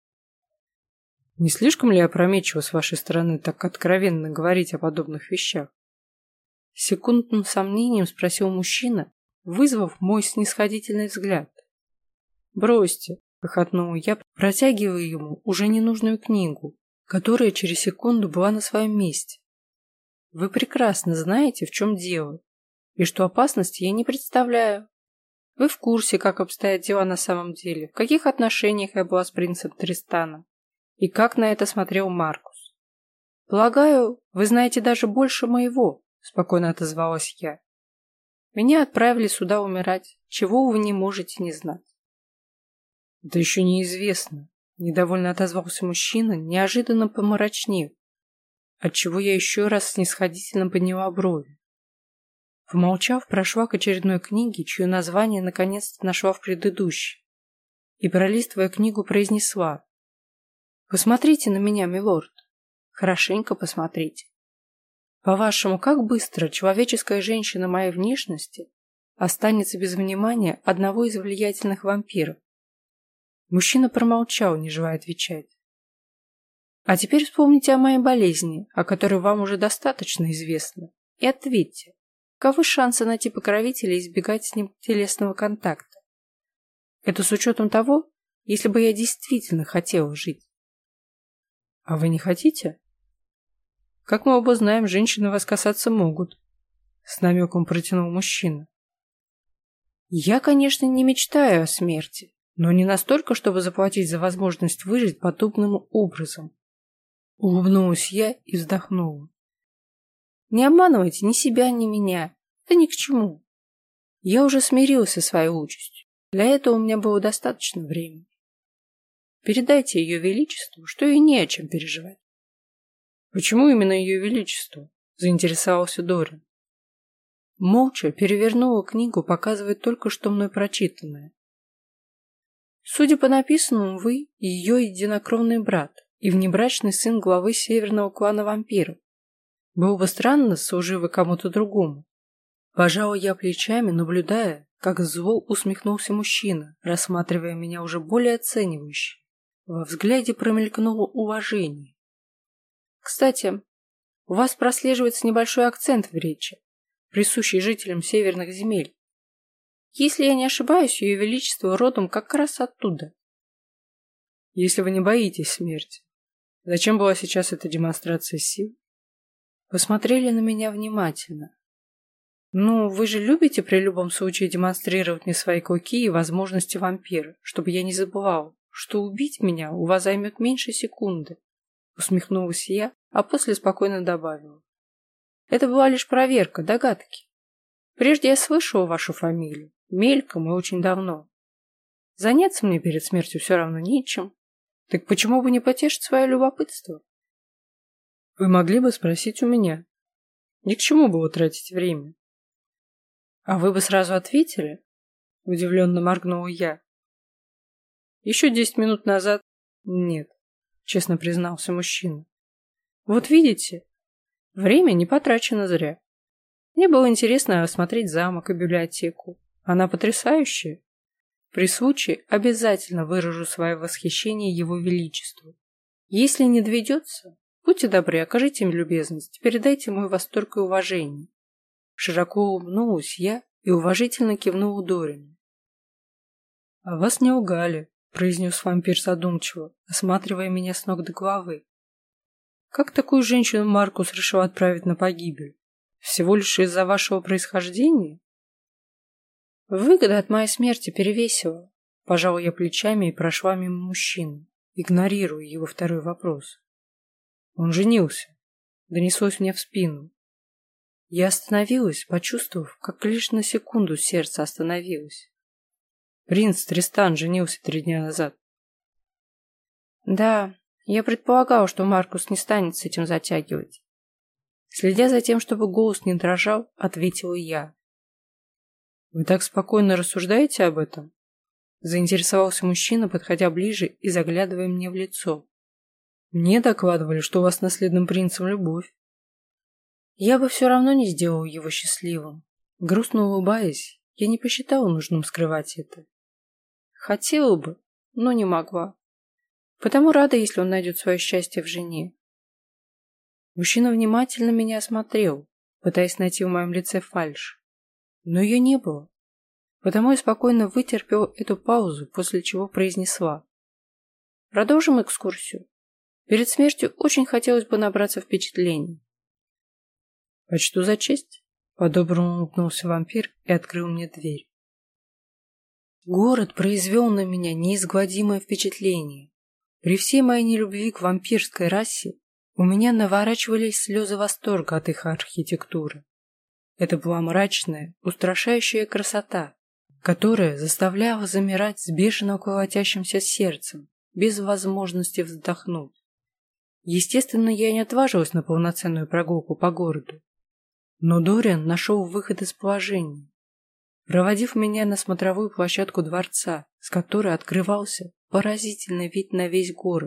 Не слишком ли опрометчиво с вашей стороны так откровенно говорить о подобных вещах? С секундным сомнением спросил мужчина, вызвав мой снисходительный взгляд. Бросьте, хохотнул я, протягивая ему уже ненужную книгу, которая через секунду была на своем месте. Вы прекрасно знаете, в чем дело, и что опасности я не представляю. Вы в курсе, как обстоят дела на самом деле, в каких отношениях я была с принцем Тристаном, и как на это смотрел Маркус. Полагаю, вы знаете даже больше моего, спокойно отозвалась я. Меня отправили сюда умирать, чего вы не можете не знать. Это еще неизвестно, недовольно отозвался мужчина, неожиданно помрачнев, отчего я еще раз снисходительно подняла брови. Помолчав, прошла к очередной книге, чье название наконец-то нашла в предыдущей, и, пролистывая книгу, произнесла: «Посмотрите на меня, милорд, хорошенько посмотрите. По-вашему, как быстро человеческая женщина моей внешности останется без внимания одного из влиятельных вампиров?» Мужчина промолчал, не желая отвечать. «А теперь вспомните о моей болезни, о которой вам уже достаточно известно, и ответьте. Каковы шансы найти покровителя и избегать с ним телесного контакта? Это с учетом того, если бы я действительно хотела жить. А вы не хотите? Как мы оба знаем, женщины вас касаться могут. С намеком протянул мужчина. Я, конечно, не мечтаю о смерти, но не настолько, чтобы заплатить за возможность выжить подобным образом. Улыбнулась я и вздохнула. Не обманывайте ни себя, ни меня. Это ни к чему. Я уже смирился со своей участью. Для этого у меня было достаточно времени. Передайте ее величеству, что и не о чем переживать. Почему именно ее величеству? Заинтересовался Дорин. Молча перевернула книгу, показывая только что мной прочитанное. Судя по написанному, вы ее единокровный брат и внебрачный сын главы северного клана вампиров. Было бы странно, служивый кому-то другому. Пожала я плечами, наблюдая, как зло усмехнулся мужчина, рассматривая меня уже более оценивающе. Во взгляде промелькнуло уважение. Кстати, у вас прослеживается небольшой акцент в речи, присущий жителям северных земель. Если я не ошибаюсь, ее величество родом как раз оттуда. Если вы не боитесь смерти, зачем была сейчас эта демонстрация сил? Посмотрели на меня внимательно. Ну, вы же любите при любом случае демонстрировать мне свои клыки и возможности вампира, чтобы я не забывал, что убить меня у вас займет меньше секунды. Усмехнулась я, а после спокойно добавила. Это была лишь проверка, догадки. Прежде я слышала вашу фамилию, мельком и очень давно. Заняться мне перед смертью все равно нечем. Так почему бы не потешить свое любопытство? Вы могли бы спросить у меня. Ни к чему было тратить время. А вы бы сразу ответили? Удивленно моргнула я. Еще 10 минут назад? Нет, честно признался мужчина. Вот видите, время не потрачено зря. Мне было интересно осмотреть замок и библиотеку. Она потрясающая. При случае обязательно выражу свое восхищение его величеству. Если не доведется, будьте добры, окажите им любезность, передайте мой восторг и уважение. Широко улыбнулась я и уважительно кивнула Дорину. «А вас не лгали», — произнес вампир задумчиво, осматривая меня с ног до головы. «Как такую женщину Маркус решил отправить на погибель? Всего лишь из-за вашего происхождения?» Выгода от моей смерти перевесила. Пожала я плечами и прошла мимо мужчины, игнорируя его второй вопрос. Он женился. Донеслось мне в спину. Я остановилась, почувствовав, как лишь на секунду сердце остановилось. Принц Тристан женился 3 дня назад. Да, я предполагала, что Маркус не станет с этим затягивать. Следя за тем, чтобы голос не дрожал, ответила я. «Вы так спокойно рассуждаете об этом?» Заинтересовался мужчина, подходя ближе и заглядывая мне в лицо. «Мне докладывали, что у вас с наследным принцем любовь». Я бы все равно не сделала его счастливым. Грустно улыбаясь, я не посчитала нужным скрывать это. Хотела бы, но не могла. Потому рада, если он найдет свое счастье в жене. Мужчина внимательно меня осмотрел, пытаясь найти в моем лице фальшь. Но ее не было. Потому я спокойно вытерпела эту паузу, после чего произнесла. Продолжим экскурсию. Перед смертью очень хотелось бы набраться впечатлений. Почту за честь, по-доброму улыбнулся вампир и открыл мне дверь. Город произвел на меня неизгладимое впечатление. При всей моей нелюбви к вампирской расе у меня наворачивались слезы восторга от их архитектуры. Это была мрачная, устрашающая красота, которая заставляла замирать с бешено колотящимся сердцем, без возможности вздохнуть. Естественно, я не отважилась на полноценную прогулку по городу. Но Дориан нашел выход из положения, проводив меня на смотровую площадку дворца, с которой открывался поразительный вид на весь город.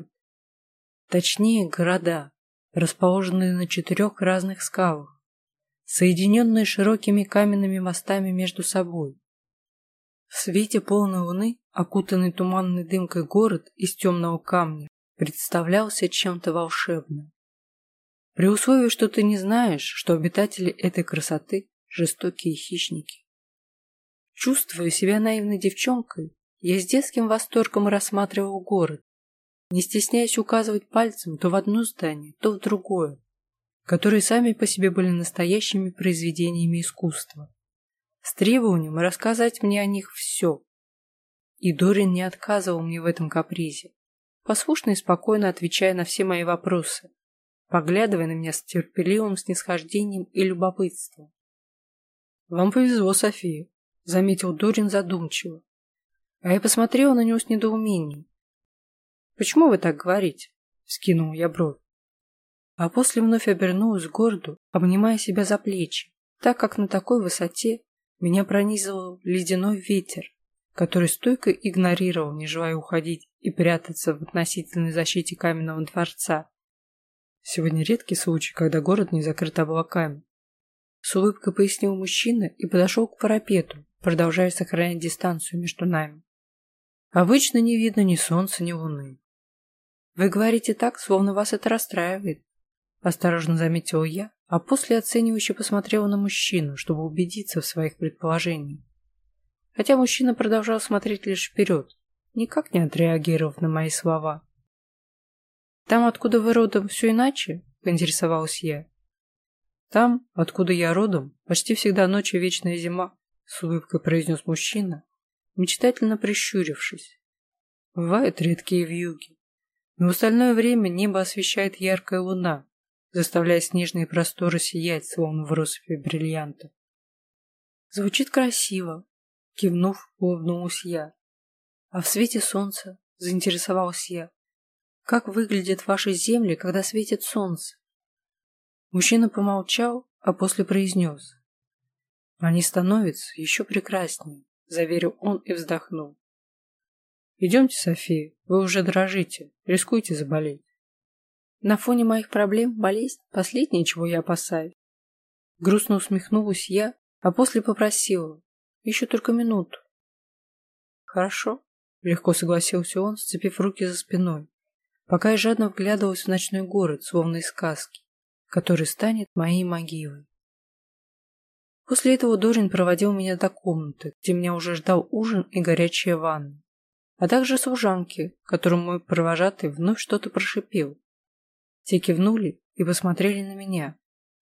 Точнее, города, расположенные на 4 разных скалах, соединенные широкими каменными мостами между собой. В свете полной луны, окутанный туманной дымкой город из темного камня, представлялся чем-то волшебным. При условии, что ты не знаешь, что обитатели этой красоты – жестокие хищники. Чувствуя себя наивной девчонкой, я с детским восторгом рассматривал город, не стесняясь указывать пальцем то в одно здание, то в другое, которые сами по себе были настоящими произведениями искусства, с требованием рассказать мне о них все. И Дорин не отказывал мне в этом капризе, послушно и спокойно отвечая на все мои вопросы, поглядывая на меня с терпеливым снисхождением и любопытством. «Вам повезло, София», — заметил Дорин задумчиво, а я посмотрела на него с недоумением. «Почему вы так говорите?» — вскинул я бровь. А после вновь обернулась к городу, обнимая себя за плечи, так как на такой высоте меня пронизывал ледяной ветер, который стойко игнорировал, не желая уходить и прятаться в относительной защите каменного дворца. Сегодня редкий случай, когда город не закрыт облаками. С улыбкой пояснил мужчина и подошел к парапету, продолжая сохранять дистанцию между нами. Обычно не видно ни солнца, ни луны. Вы говорите так, словно вас это расстраивает. Осторожно заметила я, а после оценивающе посмотрела на мужчину, чтобы убедиться в своих предположениях. Хотя мужчина продолжал смотреть лишь вперед, никак не отреагировав на мои слова. «Там, откуда вы родом, все иначе?» — поинтересовалась я. «Там, откуда я родом, почти всегда ночь и вечная зима», — с улыбкой произнес мужчина, мечтательно прищурившись. «Бывают редкие вьюги, но в остальное время небо освещает яркая луна, заставляя снежные просторы сиять, словно в россыпи бриллиантов». «Звучит красиво», — кивнув, улыбнулась я. «А в свете солнца?» — заинтересовалась я. как выглядят ваши земли, когда светит солнце?» Мужчина помолчал, а после произнес: «Они становятся еще прекраснее», — заверил он и вздохнул. «Идемте, София, вы уже дрожите, рискуете заболеть». «На фоне моих проблем болезнь — последнее, чего я опасаюсь». Грустно усмехнулась я, а после попросила: «Еще только минуту». «Хорошо», — легко согласился он, сцепив руки за спиной, пока я жадно вглядывалась в ночной город, словно из сказки, который станет моей могилой. После этого Дорин проводил меня до комнаты, где меня уже ждал ужин и горячая ванна, а также служанки, которым мой провожатый вновь что-то прошипел. Те кивнули и посмотрели на меня.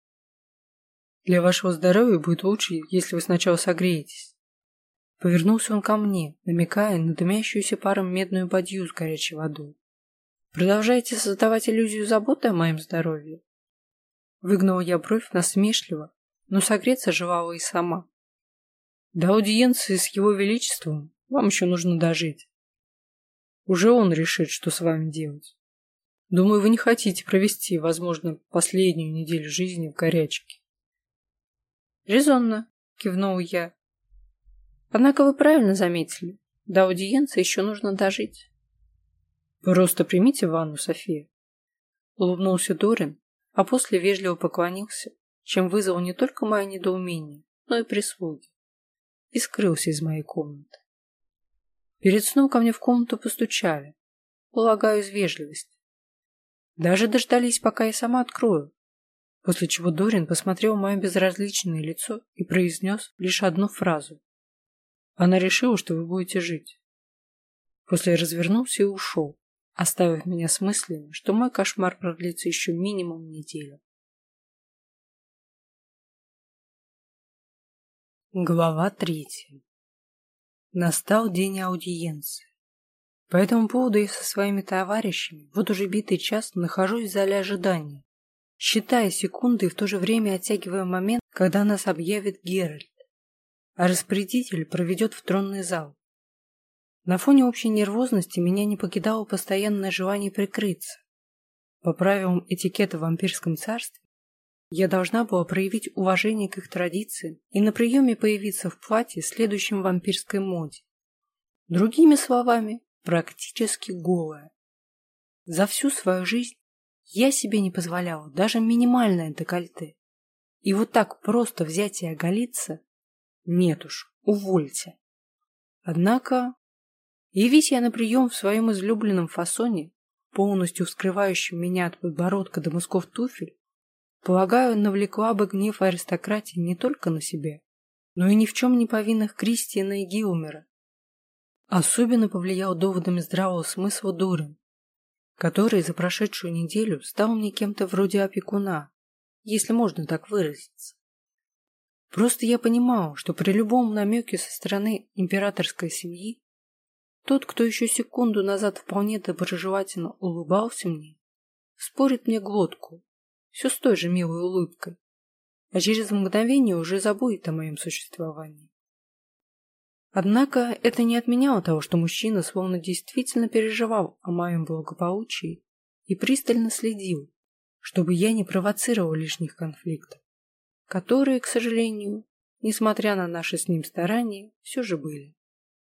«Для вашего здоровья будет лучше, если вы сначала согреетесь». Повернулся он ко мне, намекая на дымящуюся паром медную бадью с горячей водой. «Продолжаете создавать иллюзию заботы о моем здоровье?» Выгнула я бровь насмешливо, но согреться желала и сама. «До аудиенции с его величеством вам еще нужно дожить. Уже он решит, что с вами делать. Думаю, вы не хотите провести, возможно, последнюю неделю жизни в горячке». «Резонно», — кивнул я. «Однако вы правильно заметили, до аудиенции еще нужно дожить». «Просто примите ванну, София», — улыбнулся Дорин, а после вежливо поклонился, чем вызвал не только мое недоумение, но и прислуги, и скрылся из моей комнаты. Перед сном ко мне в комнату постучали, полагаю, из вежливости. Даже дождались, пока я сама открою, после чего Дорин посмотрел в мое безразличное лицо и произнес лишь одну фразу: «Она решила, что вы будете жить». После развернулся и ушел, оставив меня с мыслями, что мой кошмар продлится еще минимум неделю. Глава 3. Настал день аудиенции. По этому поводу я со своими товарищами вот уже битый час нахожусь в зале ожидания, считая секунды и в то же время оттягивая момент, когда нас объявит Геральт, а распорядитель проведет в тронный зал. На фоне общей нервозности меня не покидало постоянное желание прикрыться. По правилам этикета в вампирском царстве я должна была проявить уважение к их традициям и на приеме появиться в платье, следующем вампирской моде. Другими словами, практически голая. За всю свою жизнь я себе не позволяла даже минимальное декольте. И вот так просто взять и оголиться? Нет уж, увольте. Однако, явись я на прием в своем излюбленном фасоне, полностью скрывающем меня от подбородка до мысков туфель, полагаю, навлекла бы гнев аристократии не только на себя, но и ни в чем не повинных Кристиана и Гилмера. Особенно повлиял доводами здравого смысла Дорин, который за прошедшую неделю стал мне кем-то вроде опекуна, если можно так выразиться. Просто я понимал, что при любом намеке со стороны императорской семьи тот, кто еще секунду назад вполне доброжелательно улыбался мне, спорит мне глотку, все с той же милой улыбкой, а через мгновение уже забудет о моем существовании. Однако это не отменяло того, что мужчина словно действительно переживал о моем благополучии и пристально следил, чтобы я не провоцировал лишних конфликтов, которые, к сожалению, несмотря на наши с ним старания, все же были.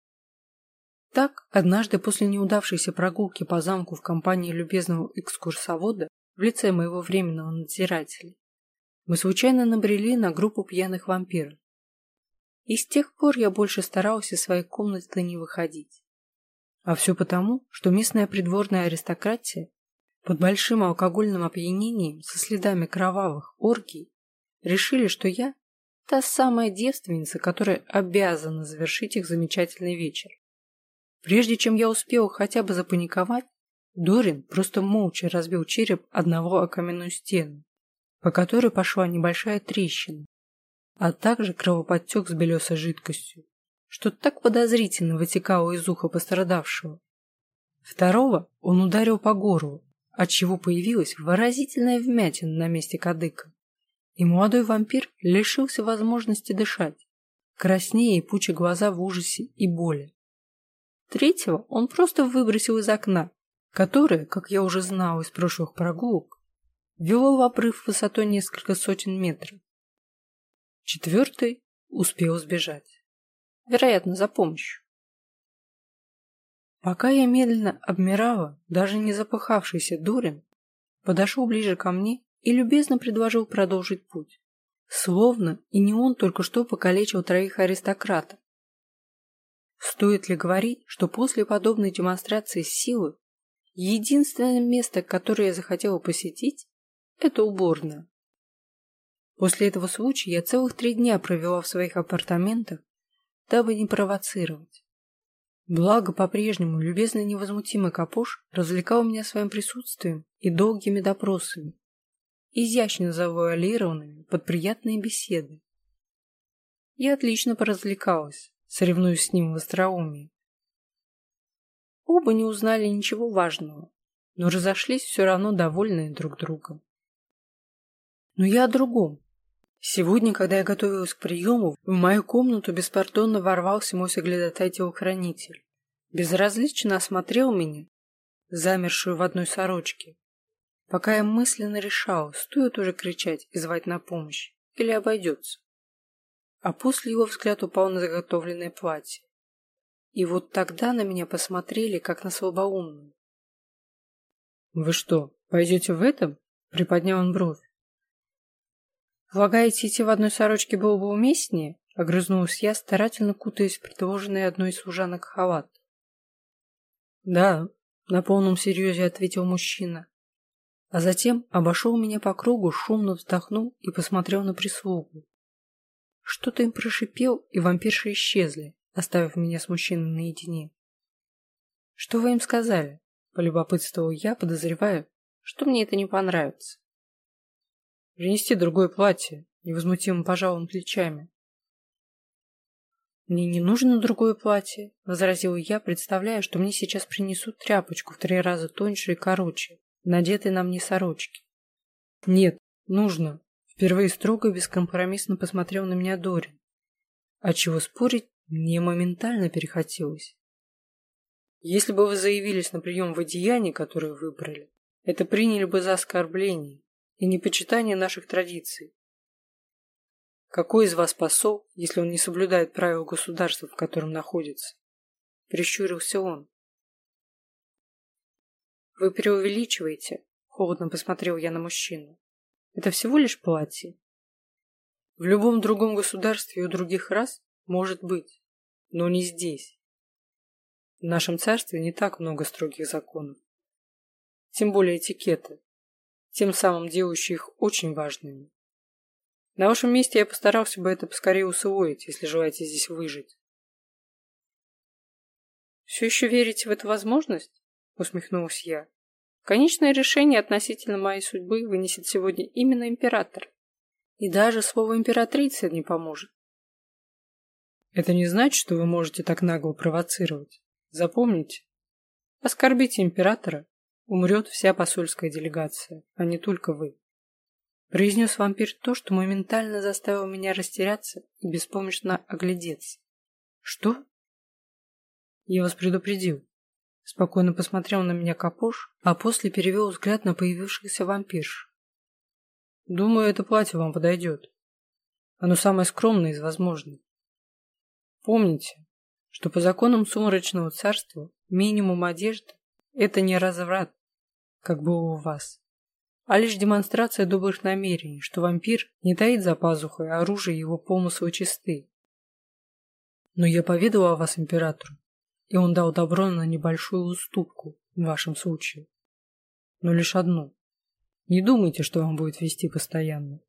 Так, однажды после неудавшейся прогулки по замку в компании любезного экскурсовода в лице моего временного надзирателя, мы случайно набрели на группу пьяных вампиров. И с тех пор я больше старался из своей комнаты не выходить. А все потому, что местная придворная аристократия под большим алкогольным опьянением со следами кровавых оргий решили, что я та самая девственница, которая обязана завершить их замечательный вечер. Прежде чем я успел хотя бы запаниковать, Дорин просто молча разбил череп одного о каменную стену, по которой пошла небольшая трещина, а также кровоподтек с белесой жидкостью, что так подозрительно вытекало из уха пострадавшего. Второго он ударил по горлу, отчего появилась выразительная вмятина на месте кадыка, и молодой вампир лишился возможности дышать, краснея и пуча глаза в ужасе и боли. Третьего он просто выбросил из окна, которое, как я уже знал из прошлых прогулок, вело в обрыв высотой несколько сотен метров. Четвертый успел сбежать. Вероятно, за помощью. Пока я медленно обмирала, даже не запыхавшийся Дорин подошел ближе ко мне и любезно предложил продолжить путь. Словно и не он только что покалечил 3 аристократов. Стоит ли говорить, что после подобной демонстрации силы единственное место, которое я захотела посетить, это уборная. После этого случая я целых 3 дня провела в своих апартаментах, дабы не провоцировать. Благо, по-прежнему любезно невозмутимый Капош развлекал меня своим присутствием и долгими допросами, изящно завуалированными под приятные беседы. Я отлично поразвлекалась, соревнуясь с ним в остроумии. Оба не узнали ничего важного, но разошлись все равно довольные друг другом. Но я о другом. Сегодня, когда я готовилась к приему, в мою комнату беспардонно ворвался мой соглядатай-телохранитель. Безразлично осмотрел меня, замершую в одной сорочке, пока я мысленно решала, стоит уже кричать и звать на помощь, или обойдется. А после его взгляд упал на заготовленное платье. И вот тогда на меня посмотрели, как на слабоумную. «Вы что, пойдете в этом?» — приподнял он бровь. «Полагаете, идти в одной сорочке было бы уместнее?» — огрызнулась я, старательно кутаясь в предложенный одной из служанок халат. «Да», — на полном серьезе ответил мужчина. А затем обошел меня по кругу, шумно вздохнул и посмотрел на прислугу. Что-то им прошипел, и вампирши исчезли, оставив меня с мужчиной наедине. «Что вы им сказали?» — полюбопытствовал я, подозревая, что мне это не понравится. «Принести другое платье», — невозмутимо пожал он плечами. «Мне не нужно другое платье», — возразила я, представляя, что мне сейчас принесут тряпочку в 3 раза тоньше и короче, надетой на мне сорочки. «Нет, нужно», — впервые строго и бескомпромиссно посмотрел на меня Дорин, отчего спорить мне моментально перехотелось. «Если бы вы заявились на прием в одеянии, которое выбрали, это приняли бы за оскорбление и непочитание наших традиций. Какой из вас посол, если он не соблюдает правил государства, в котором находится?» Прищурился он. «Вы преувеличиваете», — холодно посмотрел я на мужчину. «Это всего лишь платье. В любом другом государстве и у других рас может быть, но не здесь. В нашем царстве не так много строгих законов, тем более этикета, тем самым делающие их очень важными. На вашем месте я постарался бы это поскорее усвоить, если желаете здесь выжить». «Все еще верите в эту возможность?» — усмехнулась я. «Конечное решение относительно моей судьбы вынесет сегодня именно император. И даже слово «императрица» не поможет». «Это не значит, что вы можете так нагло провоцировать. Запомните, оскорбите императора, умрет вся посольская делегация, а не только вы», — произнес вампир то, что моментально заставило меня растеряться и беспомощно оглядеться. «Что?» «Я вас предупредил». Спокойно посмотрел на меня Капош, а после перевел взгляд на появившихся вампирш. «Думаю, это платье вам подойдет. Оно самое скромное из возможных. Помните, что по законам Сумрачного царства минимум одежды – это не разврат, как было у вас, а лишь демонстрация добрых намерений, что вампир не таит за пазухой оружие, его помыслы чисты. Но я поведала о вас императору, и он дал добро на небольшую уступку в вашем случае. Но лишь одну. Не думайте, что вам будет вести постоянно».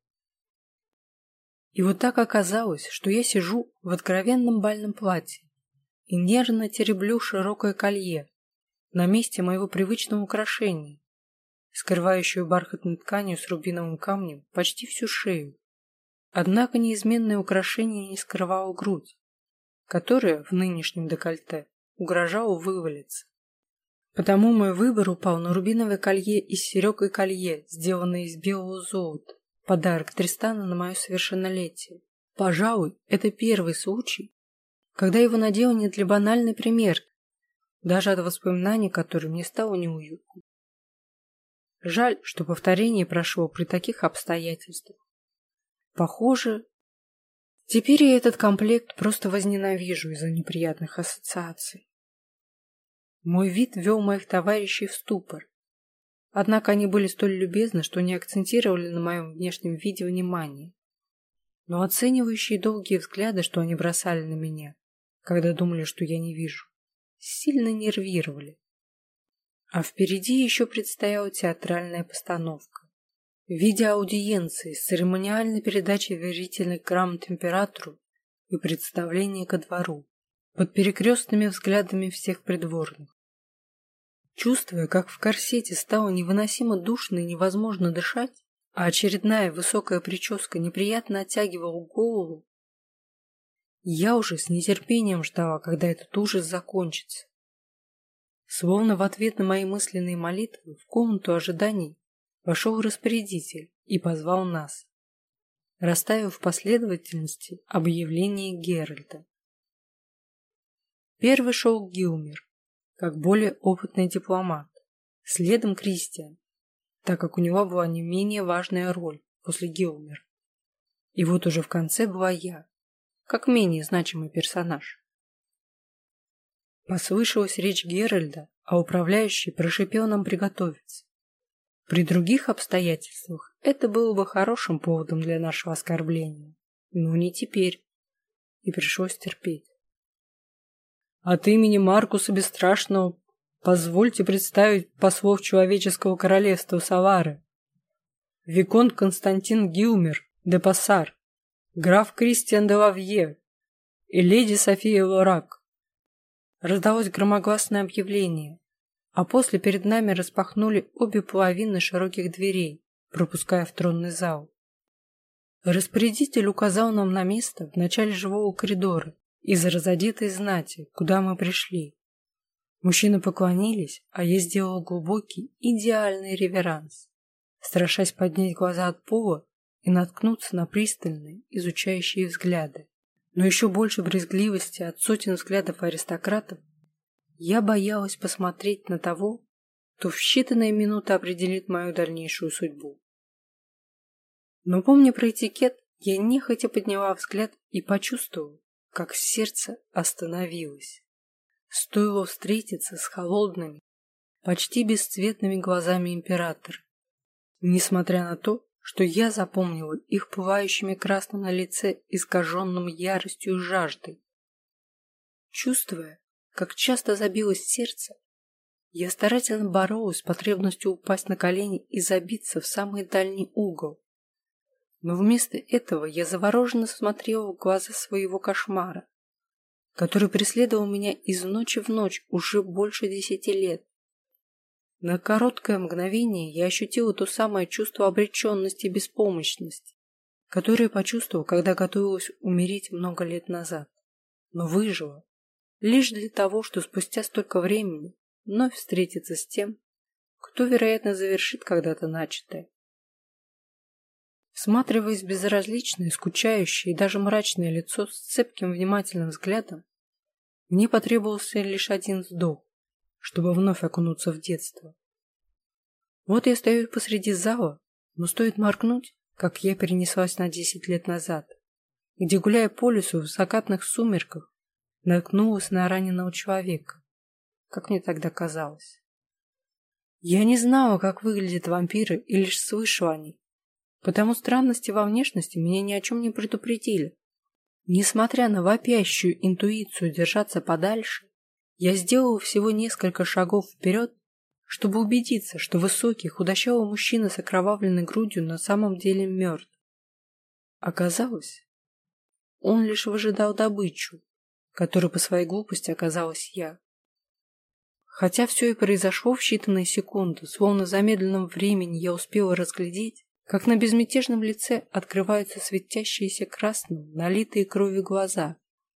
И вот так оказалось, что я сижу в откровенном бальном платье и нервно тереблю широкое колье на месте моего привычного украшения, скрывающую бархатной тканью с рубиновым камнем почти всю шею. Однако неизменное украшение не скрывало грудь, которая в нынешнем декольте угрожала вывалиться. Потому мой выбор упал на рубиновое колье из серег и колье, сделанное из белого золота, подарок Тристана на мое совершеннолетие. Пожалуй, это первый случай, когда его надела не для банальной примерки, даже от воспоминаний, которые мне стало неуютно. Жаль, что повторение прошло при таких обстоятельствах. Похоже, теперь я этот комплект просто возненавижу из-за неприятных ассоциаций. Мой вид ввел моих товарищей в ступор. Однако они были столь любезны, что не акцентировали на моем внешнем виде внимания. Но оценивающие долгие взгляды, что они бросали на меня, когда думали, что я не вижу, сильно нервировали. А впереди еще предстояла театральная постановка. В виде аудиенции с церемониальной передачей верительных грамот императору и представления ко двору, под перекрестными взглядами всех придворных. Чувствуя, как в корсете стало невыносимо душно и невозможно дышать, а очередная высокая прическа неприятно оттягивала голову, я уже с нетерпением ждала, когда этот ужас закончится. Словно в ответ на мои мысленные молитвы в комнату ожиданий вошел распорядитель и позвал нас, расставив в последовательности объявление Геральта. Первый шел Гилмер, как более опытный дипломат, следом Кристиан, так как у него была не менее важная роль после Гилмера. И вот уже в конце была я, как менее значимый персонаж. Послышалась речь Геральда, а управляющий прошипел нам приготовиться. При других обстоятельствах это было бы хорошим поводом для нашего оскорбления, но не теперь, и пришлось терпеть. От имени Маркуса Бесстрашного позвольте представить послов Человеческого Королевства Салары. Виконт Константин Гилмер де Пассар, граф Кристиан де Лавье и леди София Лорак. Раздалось громогласное объявление, а после перед нами распахнули обе половины широких дверей, пропуская в тронный зал. Распорядитель указал нам на место в начале живого коридора из разодетой знати, куда мы пришли. Мужчины поклонились, а я сделала глубокий, идеальный реверанс, страшась поднять глаза от пола и наткнуться на пристальные, изучающие взгляды. Но еще больше брезгливости от сотен взглядов аристократов я боялась посмотреть на того, кто в считанные минуты определит мою дальнейшую судьбу. Но помня про этикет, я нехотя подняла взгляд и почувствовала, как сердце остановилось. Стоило встретиться с холодными, почти бесцветными глазами императора. Несмотря на то, что я запомнила их пылающими красным на лице, искаженным яростью и жаждой. Чувствуя, как часто забилось сердце, я старательно боролась с потребностью упасть на колени и забиться в самый дальний угол. Но вместо этого я завороженно смотрела в глаза своего кошмара, который преследовал меня из ночи в ночь уже больше 10 лет. На короткое мгновение я ощутила то самое чувство обреченности и беспомощности, которое почувствовала, когда готовилась умереть много лет назад, но выжила лишь для того, что спустя столько времени вновь встретиться с тем, кто, вероятно, завершит когда-то начатое. Всматриваясь в безразличное, скучающее и даже мрачное лицо с цепким внимательным взглядом, мне потребовался лишь один вздох, чтобы вновь окунуться в детство. Вот я стою посреди зала, но стоит моргнуть, как я перенеслась на 10 лет назад, где, гуляя по лесу в закатных сумерках, наткнулась на раненого человека, как мне тогда казалось. Я не знала, как выглядят вампиры, и лишь слышала о них, потому странности во внешности меня ни о чем не предупредили. Несмотря на вопящую интуицию держаться подальше, я сделала всего несколько шагов вперед, чтобы убедиться, что высокий, худощавый мужчина с окровавленной грудью на самом деле мертв. Оказалось, он лишь выжидал добычу, которой по своей глупости оказалась я. Хотя все и произошло в считанные секунды, словно в замедленном времени я успела разглядеть, как на безмятежном лице открываются светящиеся красным, налитые кровью глаза.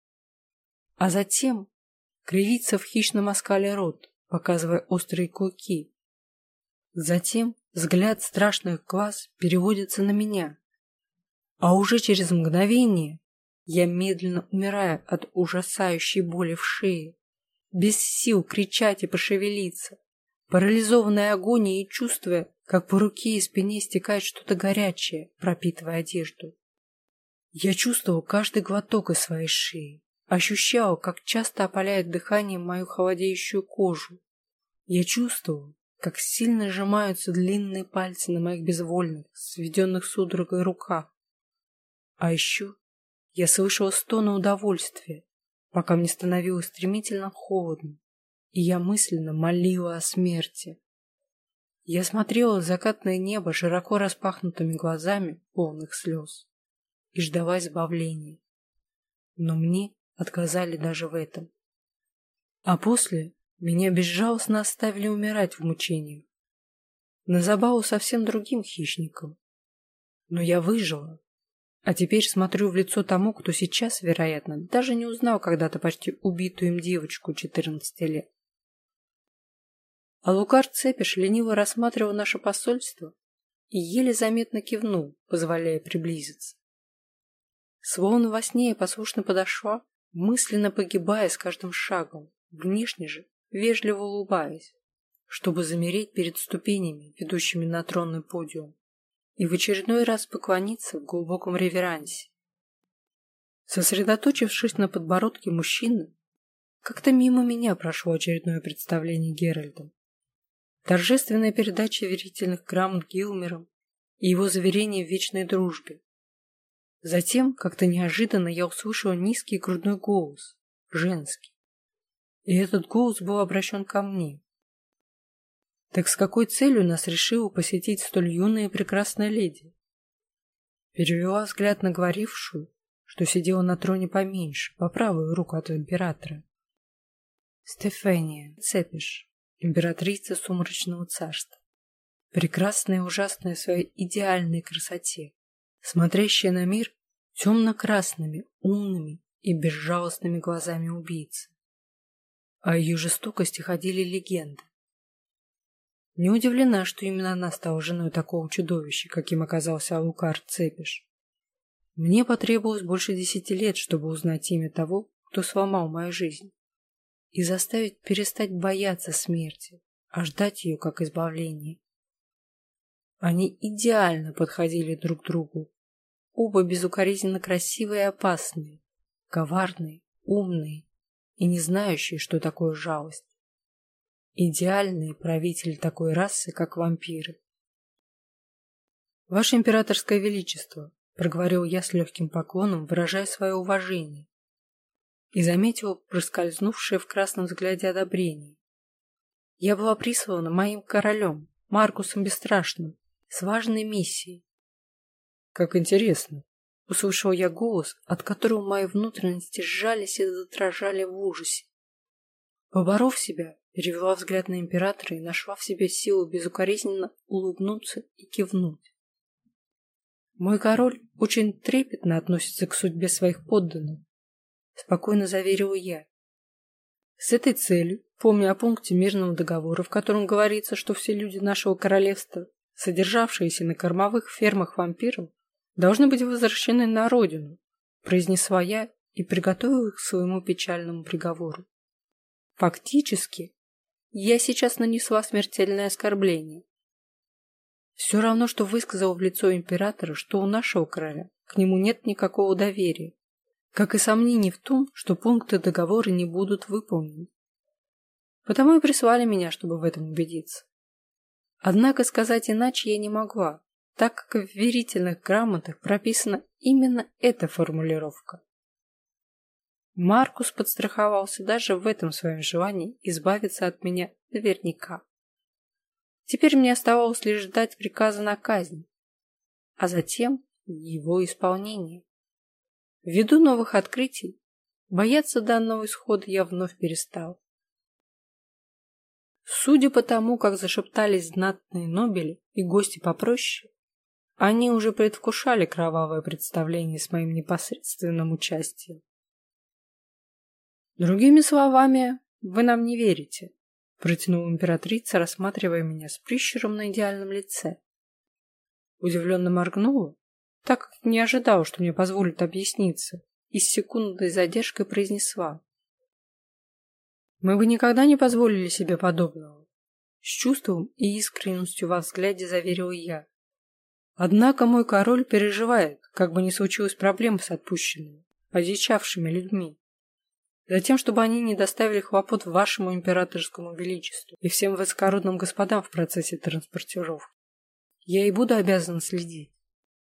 А затем кривится в хищном оскале рот, показывая острые клыки. Затем взгляд страшных глаз переводится на меня. А уже через мгновение я медленно умираю от ужасающей боли в шее, без сил кричать и пошевелиться, парализованная агонией и чувствуя, как по руке и спине стекает что-то горячее, пропитывая одежду. Я чувствовал каждый глоток из своей шеи, ощущал, как часто опаляет дыханием мою холодеющую кожу. Я чувствовал, как сильно сжимаются длинные пальцы на моих безвольных, сведенных судорогой руках. А еще я слышал стоны удовольствия, пока мне становилось стремительно холодно, и я мысленно молила о смерти. Я смотрела в закатное небо широко распахнутыми глазами, полных слез, и ждала избавления. Но мне отказали даже в этом. А после меня безжалостно оставили умирать в мучениях. На забаву совсем другим хищникам. Но я выжила. А теперь смотрю в лицо тому, кто сейчас, вероятно, даже не узнал когда-то почти убитую им девочку 14 лет. Алукар Цепиш лениво рассматривал наше посольство и еле заметно кивнул, позволяя приблизиться. Словно во сне я послушно подошла, мысленно погибая с каждым шагом, внешне же вежливо улыбаясь, чтобы замереть перед ступенями, ведущими на тронный подиум, и в очередной раз поклониться в глубоком реверансе. Сосредоточившись на подбородке мужчины, как-то мимо меня прошло очередное представление Геральтом. Торжественная передача верительных грамот Гилмером и его заверение в вечной дружбе. Затем, как-то неожиданно, я услышала низкий грудной голос, женский. И этот голос был обращен ко мне. Так с какой целью нас решила посетить столь юная и прекрасная леди? Перевела взгляд на говорившую, что сидела на троне поменьше, по правую руку от императора. Стефания Цепиш, императрица Сумрачного царства. Прекрасная и ужасная в своей идеальной красоте, смотрящая на мир темно-красными, умными и безжалостными глазами убийцы. О ее жестокости ходили легенды. Не удивлена, что именно она стала женой такого чудовища, каким оказался Алукар Цепиш. Мне потребовалось больше 10 лет, чтобы узнать имя того, кто сломал мою жизнь, и заставить перестать бояться смерти, а ждать ее как избавления. Они идеально подходили друг к другу, оба безукоризненно красивые и опасные, коварные, умные и не знающие, что такое жалость. Идеальные правители такой расы, как вампиры. «Ваше императорское величество», — проговорил я с легким поклоном, выражая свое уважение, и заметил проскользнувшее в красном взгляде одобрение. «Я была прислана моим королем, Маркусом Бесстрашным, с важной миссией». «Как интересно», — услышал я голос, от которого мои внутренности сжались и задрожали в ужасе. Поборов себя, перевела взгляд на императора и нашла в себе силу безукоризненно улыбнуться и кивнуть. «Мой король очень трепетно относится к судьбе своих подданных», — спокойно заверила я. С этой целью, помня о пункте мирного договора, в котором говорится, что все люди нашего королевства, содержавшиеся на кормовых фермах вампиров, должны быть возвращены на родину, произнесла я и приготовила их к своему печальному приговору. Фактически, я сейчас нанесла смертельное оскорбление. Все равно, что высказал в лицо императора, что у нашего короля к нему нет никакого доверия, как и сомнений в том, что пункты договора не будут выполнены. Потому и прислали меня, чтобы в этом убедиться. Однако сказать иначе я не могла, так как в верительных грамотах прописана именно эта формулировка. Маркус подстраховался даже в этом своем желании избавиться от меня наверняка. Теперь мне оставалось лишь ждать приказа на казнь, а затем его исполнение. Ввиду новых открытий, бояться данного исхода я вновь перестал. Судя по тому, как зашептались знатные нобели и гости попроще, они уже предвкушали кровавое представление с моим непосредственным участием. «Другими словами, вы нам не верите», — протянула императрица, рассматривая меня с прищуром на идеальном лице. Удивленно моргнула, так как не ожидала, что мне позволят объясниться, и с секундной задержкой произнесла. Мы бы никогда не позволили себе подобного. С чувством и искренностью во взгляде заверил я. Однако мой король переживает, как бы ни случилось проблем с отпущенными, одичавшими людьми. Затем, чтобы они не доставили хлопот вашему императорскому величеству и всем высокородным господам в процессе транспортировки. Я и буду обязан следить.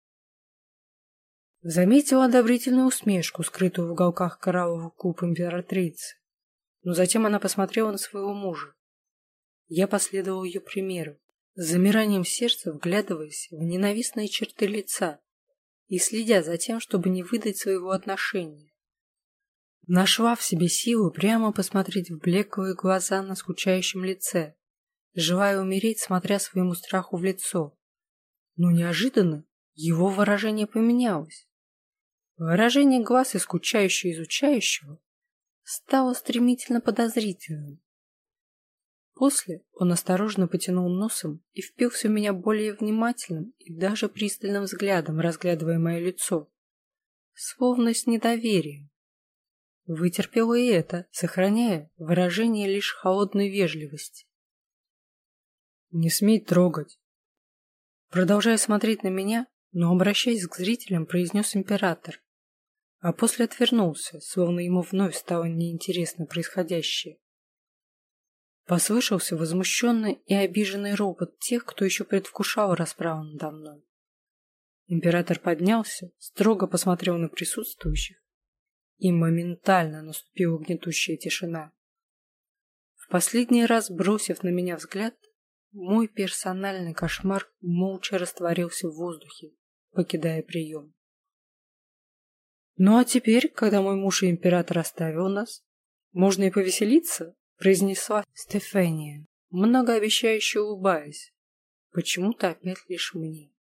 Заметила одобрительную усмешку, скрытую в уголках коралловых губ императрицы. Но затем она посмотрела на своего мужа. Я последовал ее примеру, с замиранием сердца вглядываясь в ненавистные черты лица и следя за тем, чтобы не выдать своего отношения. Нашла в себе силу прямо посмотреть в блеклые глаза на скучающем лице, желая умереть, смотря своему страху в лицо. Но неожиданно его выражение поменялось. Выражение глаз и скучающего изучающего стало стремительно подозрительным. После он осторожно потянул носом и впился в меня более внимательным и даже пристальным взглядом, разглядывая мое лицо, словно с недоверием. Вытерпел и это, сохраняя выражение лишь холодной вежливости. «Не смей трогать!» Продолжая смотреть на меня, но обращаясь к зрителям, произнес император, а после отвернулся, словно ему вновь стало неинтересно происходящее. Послышался возмущенный и обиженный ропот тех, кто еще предвкушал расправу надо мной. Император поднялся, строго посмотрел на присутствующих, и моментально наступила гнетущая тишина. В последний раз, бросив на меня взгляд, мой персональный кошмар молча растворился в воздухе, покидая прием. «Ну а теперь, когда мой муж и император оставил нас, можно и повеселиться?» произнесла Стефания, многообещающе улыбаясь, почему-то опять лишь мне.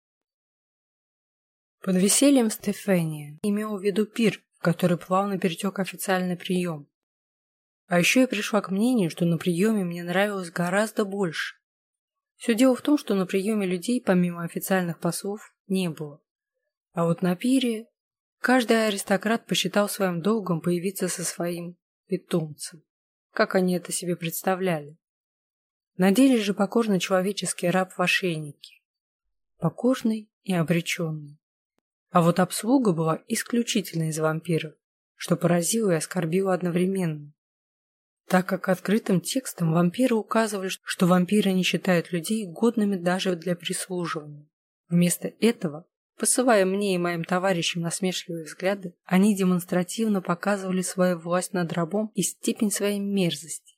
Под весельем Стефания имела в виду пир, в который плавно перетек официальный прием. А еще я пришла к мнению, что на приеме мне нравилось гораздо больше. Все дело в том, что на приеме людей, помимо официальных послов, не было. А вот на пире каждый аристократ посчитал своим долгом появиться со своим питомцем, как они это себе представляли. На деле же покорный человеческий раб в ошейнике. Покорный и обреченный. А вот обслуга была исключительно из вампиров, что поразило и оскорбило одновременно. Так как открытым текстом вампиры указывали, что вампиры не считают людей годными даже для прислуживания. Вместо этого, посылая мне и моим товарищам насмешливые взгляды, они демонстративно показывали свою власть над рабом и степень своей мерзости.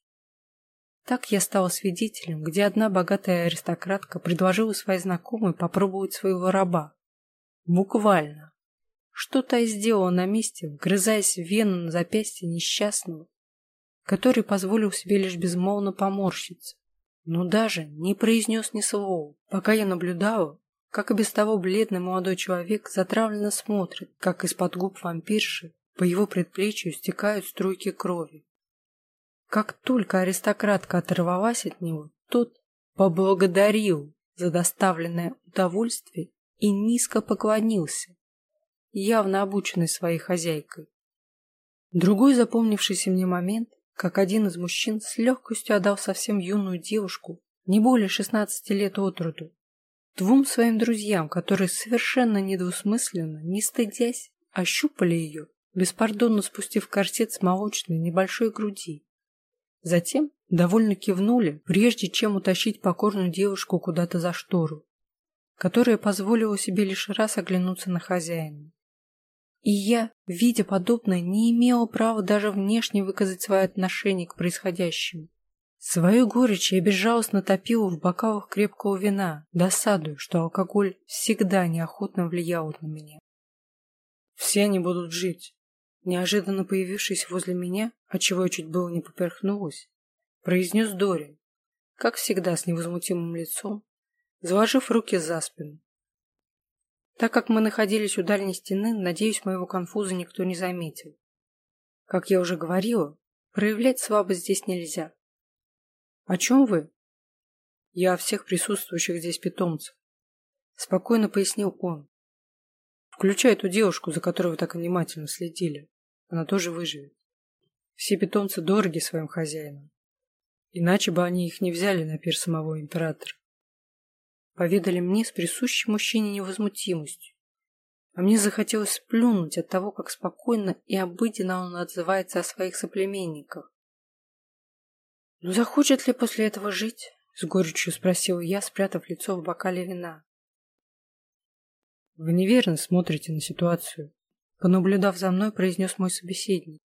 Так я стала свидетелем, где одна богатая аристократка предложила своей знакомой попробовать своего раба. Буквально. Что та и сделала на месте, вгрызаясь в вену на запястье несчастного, который позволил себе лишь безмолвно поморщиться, но даже не произнес ни слова, пока я наблюдала, как и без того бледный молодой человек затравленно смотрит, как из-под губ вампирши по его предплечью стекают струйки крови. Как только аристократка оторвалась от него, тот поблагодарил за доставленное удовольствие и низко поклонился, явно обученный своей хозяйкой. Другой запомнившийся мне момент, как один из мужчин с легкостью отдал совсем юную девушку, не более 16 лет от роду, двум своим друзьям, которые совершенно недвусмысленно, не стыдясь, ощупали ее, беспардонно спустив корсет с молочной небольшой груди. Затем довольно кивнули, прежде чем утащить покорную девушку куда-то за штору, которая позволила себе лишь раз оглянуться на хозяина. И я, видя подобное, не имела права даже внешне выказать свое отношение к происходящему. Свою горечь я безжалостно топила в бокалах крепкого вина, досадуя, что алкоголь всегда неохотно влиял на меня. «Все они будут жить», неожиданно появившись возле меня, отчего я чуть было не поперхнулась, произнес Дориан, как всегда с невозмутимым лицом, заложив руки за спину. Так как мы находились у дальней стены, надеюсь, моего конфуза никто не заметил. Как я уже говорила, проявлять слабость здесь нельзя. «О чем вы?» «Я о всех присутствующих здесь питомцах», — спокойно пояснил он. «Включая ту девушку, за которой вы так внимательно следили. Она тоже выживет». Все питомцы дороги своим хозяинам. Иначе бы они их не взяли на пир самого императора. Поведали мне с присущей мужчине невозмутимостью. А мне захотелось сплюнуть от того, как спокойно и обыденно он отзывается о своих соплеменниках. «Ну захочет ли после этого жить?» — с горечью спросил я, спрятав лицо в бокале вина. «Вы неверно смотрите на ситуацию», — понаблюдав за мной, произнес мой собеседник.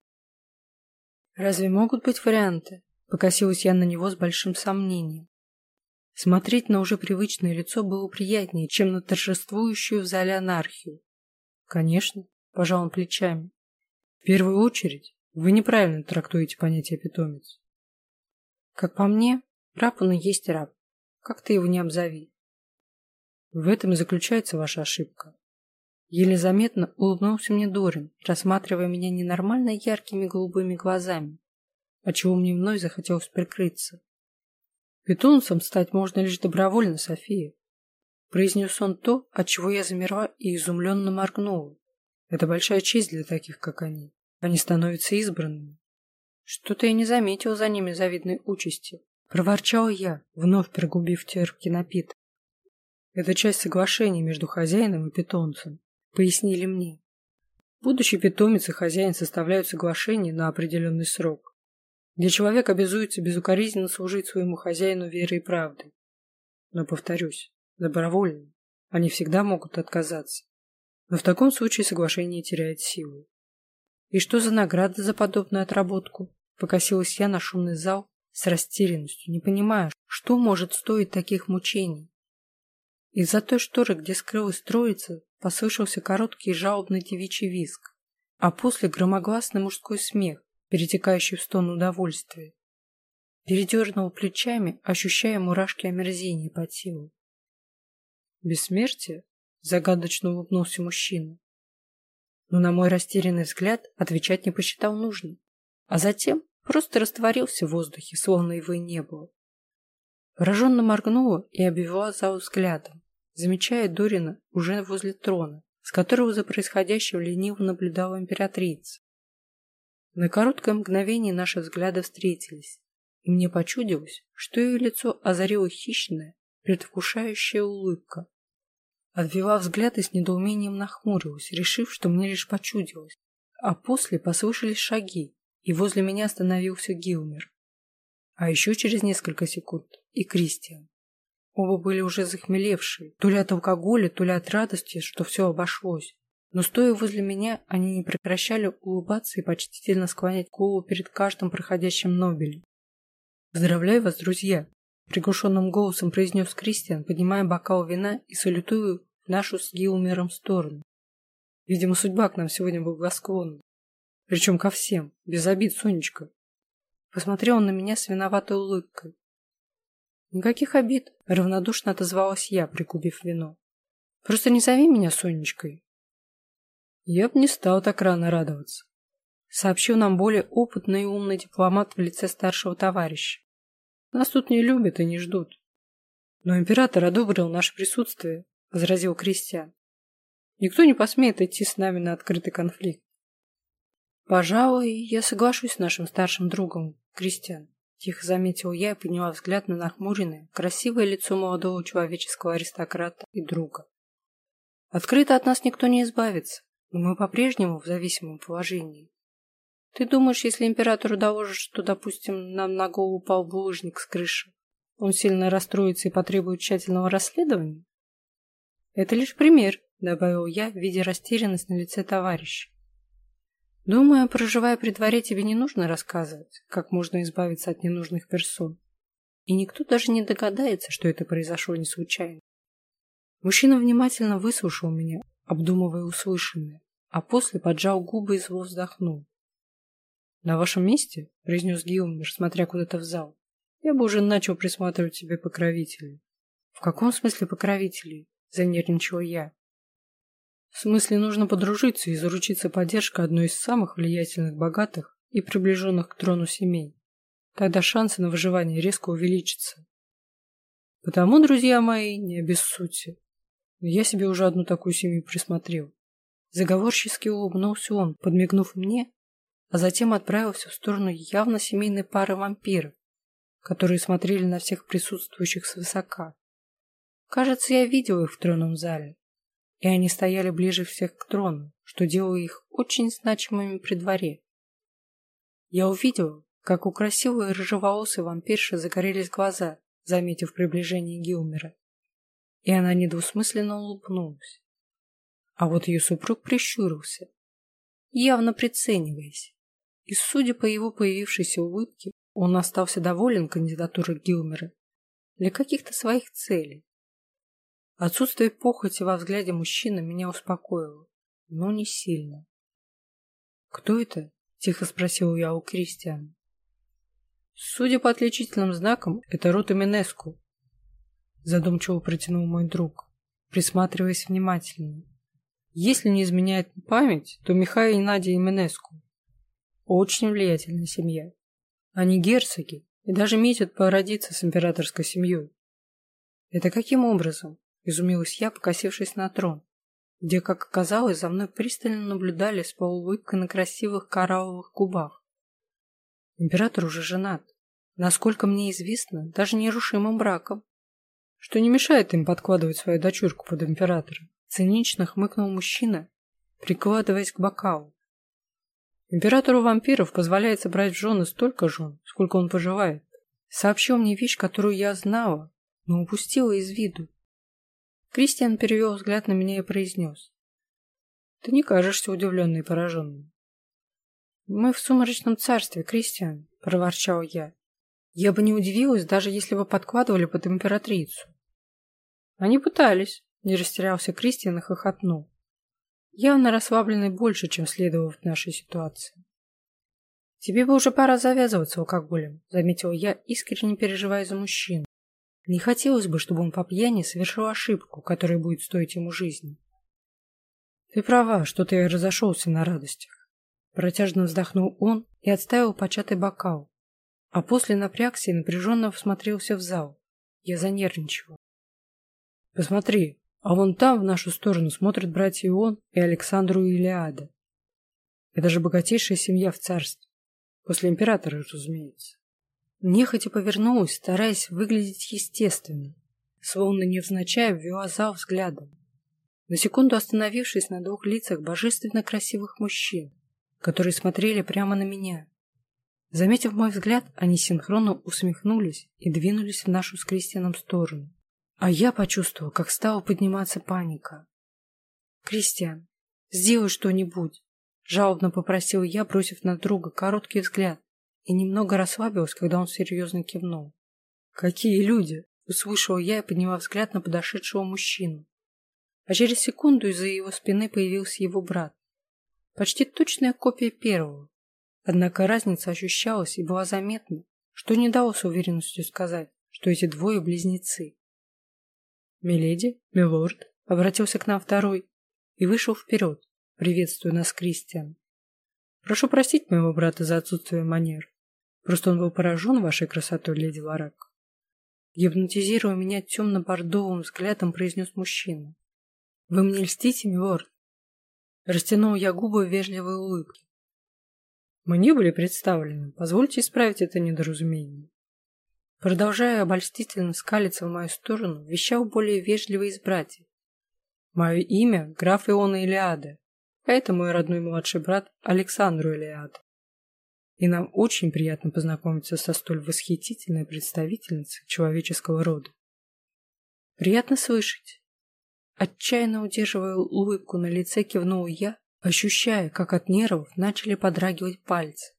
«Разве могут быть варианты?» — покосилась я на него с большим сомнением. Смотреть на уже привычное лицо было приятнее, чем на торжествующую в зале анархию. «Конечно», — пожал он плечами. «В первую очередь, вы неправильно трактуете понятие питомец. Как по мне, раб он и есть раб. Как ты его не обзови». В этом и заключается ваша ошибка. Еле заметно улыбнулся мне Дорин, рассматривая меня ненормально яркими голубыми глазами, отчего мне вновь захотелось прикрыться. «Питомцем стать можно лишь добровольно, София», — произнес он то, от чего я замерла и изумленно моргнула. «Это большая честь для таких, как они. Они становятся избранными». «Что-то я не заметил за ними завидной участи», — проворчала я, вновь пригубив терпкий напиток. «Это часть соглашения между хозяином и питомцем», — пояснили мне. Будущий питомец и хозяин составляют соглашение на определенный срок, где человек обязуется безукоризненно служить своему хозяину верой и правдой. Но, повторюсь, добровольно. Они всегда могут отказаться. Но в таком случае соглашение теряет силу. «И что за награда за подобную отработку?» Покосилась я на шумный зал с растерянностью, не понимая, что может стоить таких мучений. Из-за той шторы, где скрылась троица, послышался короткий жалобный девичий визг, а после громогласный мужской смех, перетекающий в стон удовольствия. Передернул плечами, ощущая мурашки омерзения по телу. «Бессмертие?» — загадочно улыбнулся мужчина. Но на мой растерянный взгляд отвечать не посчитал нужным, а затем просто растворился в воздухе, словно его и не было. Пораженно моргнула и обвела зал взглядом, замечая Дорина уже возле трона, с которого за происходящим лениво наблюдала императрица. На короткое мгновение наши взгляды встретились, и мне почудилось, что ее лицо озарила хищная, предвкушающая улыбка. Отвела взгляд и с недоумением нахмурилась, решив, что мне лишь почудилось, а после послышались шаги, и возле меня остановился Гилмер. А еще через несколько секунд и Кристиан. Оба были уже захмелевшие, то ли от алкоголя, то ли от радости, что все обошлось. Но стоя возле меня, они не прекращали улыбаться и почтительно склонять голову перед каждым проходящим Нобелем. «Поздравляю вас, друзья!» — приглушенным голосом произнес Кристиан, поднимая бокал вина и салютуя в нашу с Гилмером сторону. «Видимо, судьба к нам сегодня благосклонна. Причем ко всем, без обид, Сонечка». Посмотрел он на меня с виноватой улыбкой. «Никаких обид», — равнодушно отозвалась я, пригубив вино. «Просто не зови меня Сонечкой». «Я б не стал так рано радоваться», — сообщил нам более опытный и умный дипломат в лице старшего товарища. «Нас тут не любят и не ждут». «Но император одобрил наше присутствие», — возразил Кристиан. «Никто не посмеет идти с нами на открытый конфликт». «Пожалуй, я соглашусь с нашим старшим другом, Кристиан», — тихо заметил я и подняла взгляд на нахмуренное, красивое лицо молодого человеческого аристократа и друга. «Открыто от нас никто не избавится, но мы по-прежнему в зависимом положении. Ты думаешь, если императору доложишь, что, допустим, нам на голову упал булыжник с крыши, он сильно расстроится и потребует тщательного расследования?» «Это лишь пример», — добавил я, видя растерянность на лице товарища. «Думаю, проживая при дворе, тебе не нужно рассказывать, как можно избавиться от ненужных персон. И никто даже не догадается, что это произошло не случайно». Мужчина внимательно выслушал меня, обдумывая услышанное, а после поджал губы и зло вздохнул. «На вашем месте, — произнес Гилмер, смотря куда-то в зал, — я бы уже начал присматривать себе покровителей». «В каком смысле покровителей?» — занервничала я. «В смысле, нужно подружиться и заручиться поддержкой одной из самых влиятельных, богатых и приближенных к трону семей. Тогда шансы на выживание резко увеличатся. Потому, друзья мои, не обессудьте. Я себе уже одну такую семью присмотрел». Заговорчески улыбнулся он, подмигнув мне, а затем отправился в сторону явно семейной пары вампиров, которые смотрели на всех присутствующих свысока. Кажется, я видел их в тронном зале, и они стояли ближе всех к трону, что делало их очень значимыми при дворе. Я увидел, как у красивой рыжеволосой вампирши загорелись глаза, заметив приближение Гилмера, и она недвусмысленно улыбнулась. А вот ее супруг прищурился, явно прицениваясь, и, судя по его появившейся улыбке, он остался доволен кандидатурой Гилмера для каких-то своих целей. Отсутствие похоти во взгляде мужчины меня успокоило, но не сильно. «Кто это?» – тихо спросил я у Кристиана. «Судя по отличительным знакам, это род Именеску», – задумчиво протянул мой друг, присматриваясь внимательно. «Если не изменяет память, то Михаил и Надя Именеску. Очень влиятельная семья. Они герцоги и даже метят породиться с императорской семьей». «Это каким образом?» – изумилась я, покосившись на трон, где, как оказалось, за мной пристально наблюдали с полуулыбкой на красивых коралловых губах. Император уже женат, насколько мне известно, даже нерушимым браком, что не мешает им подкладывать свою дочурку под императора. Цинично хмыкнул мужчина, прикладываясь к бокалу. Императору вампиров позволяется брать в жены столько жен, сколько он пожелает. Сообщил мне вещь, которую я знала, но упустила из виду. Кристиан перевел взгляд на меня и произнес: «Ты не кажешься удивленной и пораженной». «Мы в сумеречном царстве, Кристиан», — проворчал я. «Я бы не удивилась, даже если бы подкладывали под императрицу». «Они пытались», — не растерялся Кристиан и хохотнул, явно расслабленный больше, чем следовало в нашей ситуации. «Тебе бы уже пора завязывать с алкоголем», — заметил я, искренне переживая за мужчину. Не хотелось бы, чтобы он по пьяни совершил ошибку, которая будет стоить ему жизни. «Ты права, что-то я разошелся на радостях». Протяжно вздохнул он и отставил початый бокал, а после напрягся и напряженно всмотрелся в зал. Я занервничала. «Посмотри, а вон там в нашу сторону смотрят братья Ион и Александру и Илиада. Это же богатейшая семья в царстве. После императора, разумеется». Нехотя повернулась, стараясь выглядеть естественно, словно невзначай ввела зал взглядом, на секунду остановившись на двух лицах божественно красивых мужчин, которые смотрели прямо на меня. Заметив мой взгляд, они синхронно усмехнулись и двинулись в нашу с Кристианом сторону. А я почувствовал, как стала подниматься паника. «Кристиан, сделай что-нибудь!» — жалобно попросил я, бросив на друга короткий взгляд, и немного расслабилась, когда он серьезно кивнул. «Какие люди!» — услышала я и подняла взгляд на подошедшего мужчину. А через секунду из-за его спины появился его брат. Почти точная копия первого. Однако разница ощущалась и была заметна, что не дало с уверенностью сказать, что эти двое близнецы. «Миледи, милорд», — обратился к нам второй и вышел вперед, приветствуя нас Кристиан. «Прошу простить моего брата за отсутствие манер. Просто он был поражен вашей красотой, леди Ларак». Гипнотизируя меня темно-бордовым взглядом, произнес мужчина. «Вы мне льстите, милорд?» Растянул я губы в вежливой улыбке. «Мы не были представлены. Позвольте исправить это недоразумение». Продолжая обольстительно скалиться в мою сторону, вещал более вежливый из братьев. «Мое имя — граф Иона Илиада, а это мой родной младший брат Александру Илиада. И нам очень приятно познакомиться со столь восхитительной представительницей человеческого рода». «Приятно слышать». Отчаянно удерживая улыбку на лице, кивнул я, ощущая, как от нервов начали подрагивать пальцы.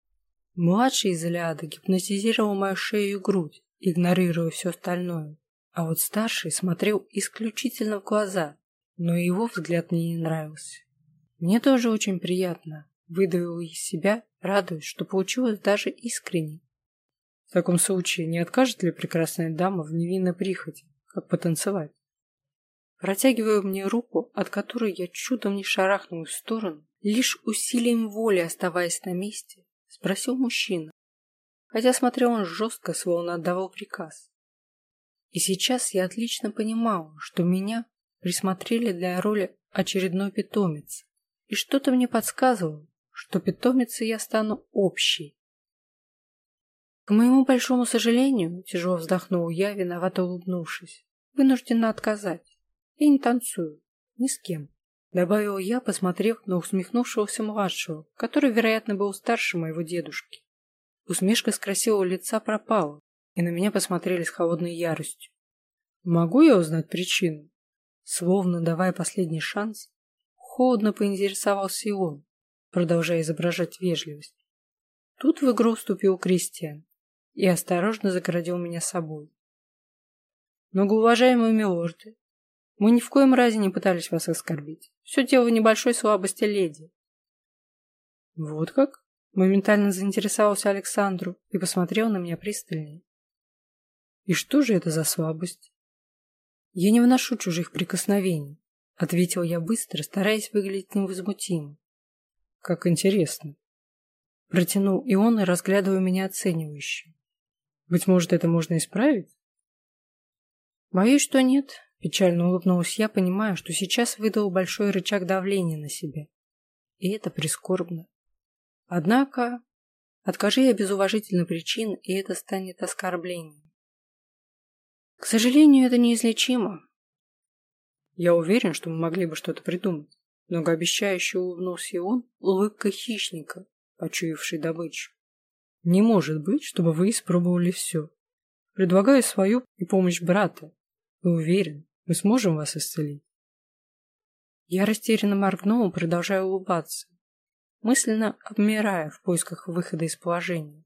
Младший из Илиада гипнотизировал мою шею и грудь, игнорируя все остальное, а вот старший смотрел исключительно в глаза, но его взгляд мне не нравился. «Мне тоже очень приятно», — выдавила из себя, радуясь, что получилось даже искренне. «В таком случае не откажет ли прекрасная дама в невинной прихоти, как потанцевать?» Протягивая мне руку, от которой я чудом не шарахнулась в сторону, лишь усилием воли оставаясь на месте, спросил мужчина, хотя смотрел он жестко, словно отдавал приказ. И сейчас я отлично понимала, что меня присмотрели для роли очередной питомицы, и что-то мне подсказывало, что питомицей я стану общей. К моему большому сожалению, тяжело вздохнул я, виновато улыбнувшись, вынуждена отказать. Я не танцую. Ни с кем. Добавил я, посмотрев на усмехнувшегося младшего, который, вероятно, был старше моего дедушки. Усмешка с красивого лица пропала, и на меня посмотрели с холодной яростью. Могу я узнать причину? Словно давая последний шанс, холодно поинтересовался и он, продолжая изображать вежливость. Тут в игру вступил Кристиан и осторожно загородил меня собой. Многоуважаемые милорды, мы ни в коем разе не пытались вас оскорбить. Все дело в небольшой слабости леди. Вот как? Моментально заинтересовался Александру и посмотрел на меня пристальнее. И что же это за слабость? Я не выношу чужих прикосновений, ответил я быстро, стараясь выглядеть невозмутимо. Как интересно. Протянул и он, разглядывая меня оценивающе. Быть может, это можно исправить? Боюсь, что нет. Печально улыбнулась я, понимая, что сейчас выдал большой рычаг давления на себя. И это прискорбно. Однако, откажи я без уважительных причин, и это станет оскорблением. К сожалению, это неизлечимо. Я уверен, что мы могли бы что-то придумать. Многообещающе улыбнулся и он, улыбкой хищника, почуявший добычу. Не может быть, чтобы вы испробовали все. Предлагаю свою и помощь брата. Вы уверен, мы сможем вас исцелить? Я растерянно моргнула, продолжая улыбаться, мысленно обмирая в поисках выхода из положения.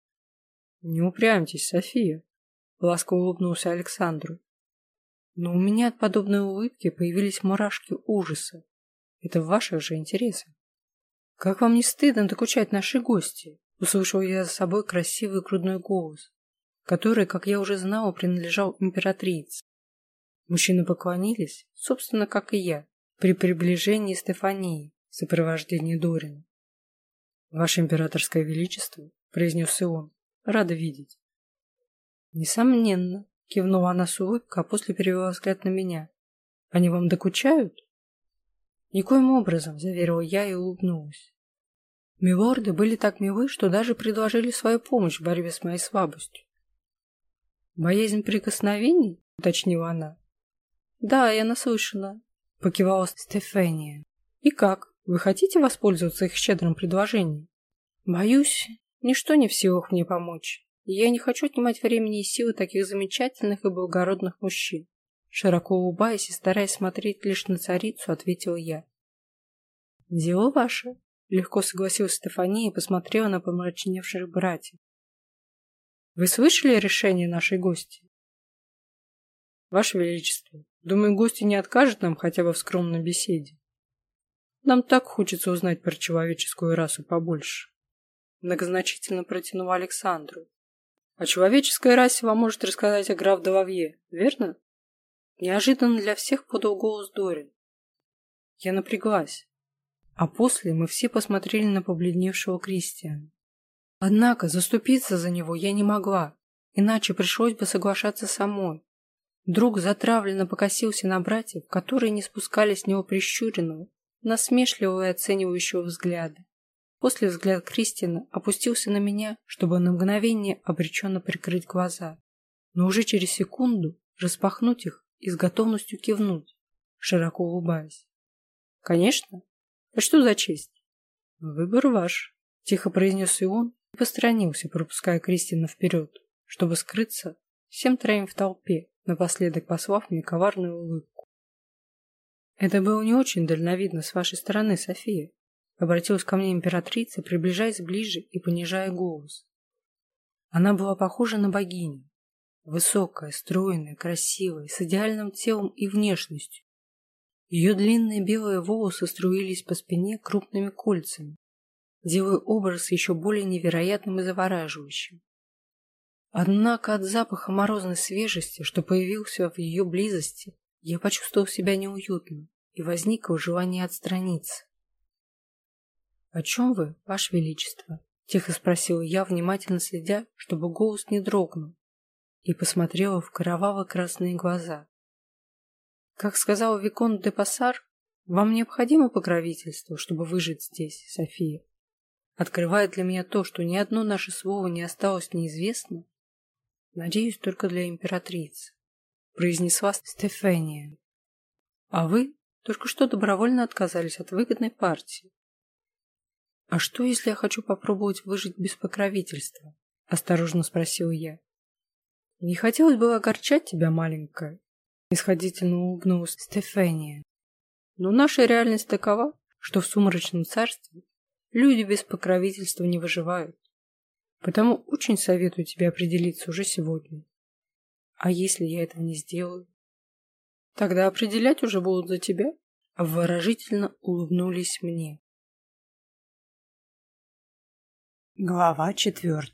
Не упрямьтесь, София, ласково улыбнулся Александру. Но у меня от подобной улыбки появились мурашки ужаса. Это в ваших же интересах. Как вам не стыдно докучать нашей гости? Услышал я за собой красивый грудной голос, который, как я уже знала, принадлежал императрице. Мужчины поклонились, собственно, как и я, при приближении Стефании в сопровождении Дорина. «Ваше императорское величество», — произнес и он, — «рада видеть». «Несомненно», — кивнула она с улыбкой, а после перевела взгляд на меня. «Они вам докучают?» «Никоим образом», — заверила я и улыбнулась. Милорды были так милы, что даже предложили свою помощь в борьбе с моей слабостью. «Боязнь прикосновений?» — уточнила она. «Да, я наслышана», — покивала Стефания. «И как? Вы хотите воспользоваться их щедрым предложением?» «Боюсь, ничто не в силах мне помочь, и я не хочу отнимать времени и силы таких замечательных и благородных мужчин». Широко улыбаясь и стараясь смотреть лишь на царицу, ответила я. «Дело ваше», — легко согласилась Стефания и посмотрела на помрачневших братьев. «Вы слышали решение нашей гости?» «Ваше Величество, думаю, гости не откажут нам хотя бы в скромной беседе. Нам так хочется узнать про человеческую расу побольше». Многозначительно протянула Александру. «О человеческой расе вам может рассказать граф Делавье, верно?» Неожиданно для всех подал голос Дорин. Я напряглась, а после мы все посмотрели на побледневшего Кристиана. Однако заступиться за него я не могла, иначе пришлось бы соглашаться самой. Друг затравленно покосился на братьев, которые не спускали с него прищуренного, насмешливого и оценивающего взгляда. После взгляд Кристиана опустился на меня, чтобы на мгновение обреченно прикрыть глаза, но уже через секунду распахнуть их и с готовностью кивнуть, широко улыбаясь. «Конечно. А что за честь?» «Выбор ваш», — тихо произнес и он и посторонился, пропуская Кристина вперед, чтобы скрыться всем троим в толпе, напоследок послав мне коварную улыбку. «Это было не очень дальновидно с вашей стороны, София», — обратилась ко мне императрица, приближаясь ближе и понижая голос. Она была похожа на богиню. Высокая, стройная, красивая, с идеальным телом и внешностью. Ее длинные белые волосы струились по спине крупными кольцами, делая образ еще более невероятным и завораживающим. Однако от запаха морозной свежести, что появился в ее близости, я почувствовал себя неуютно, и возникло желание отстраниться. «О чем вы, Ваше Величество?» — тихо спросила я, внимательно следя, чтобы голос не дрогнул, и посмотрела в кроваво-красные глаза. «Как сказал Виконт де Пассар, вам необходимо покровительство, чтобы выжить здесь, София», открывает для меня то, что ни одно наше слово не осталось неизвестным, надеюсь, только для императрицы, произнесла Стефания. А вы только что добровольно отказались от выгодной партии. А что, если я хочу попробовать выжить без покровительства? Осторожно спросил я. Не хотелось бы огорчать тебя, маленькая, снисходительно улыбнулась Стефания. Но наша реальность такова, что в сумрачном царстве люди без покровительства не выживают. Потому очень советую тебе определиться уже сегодня. А если я этого не сделаю? Тогда определять уже будут за тебя, обворожительно улыбнулись мне. Глава 4.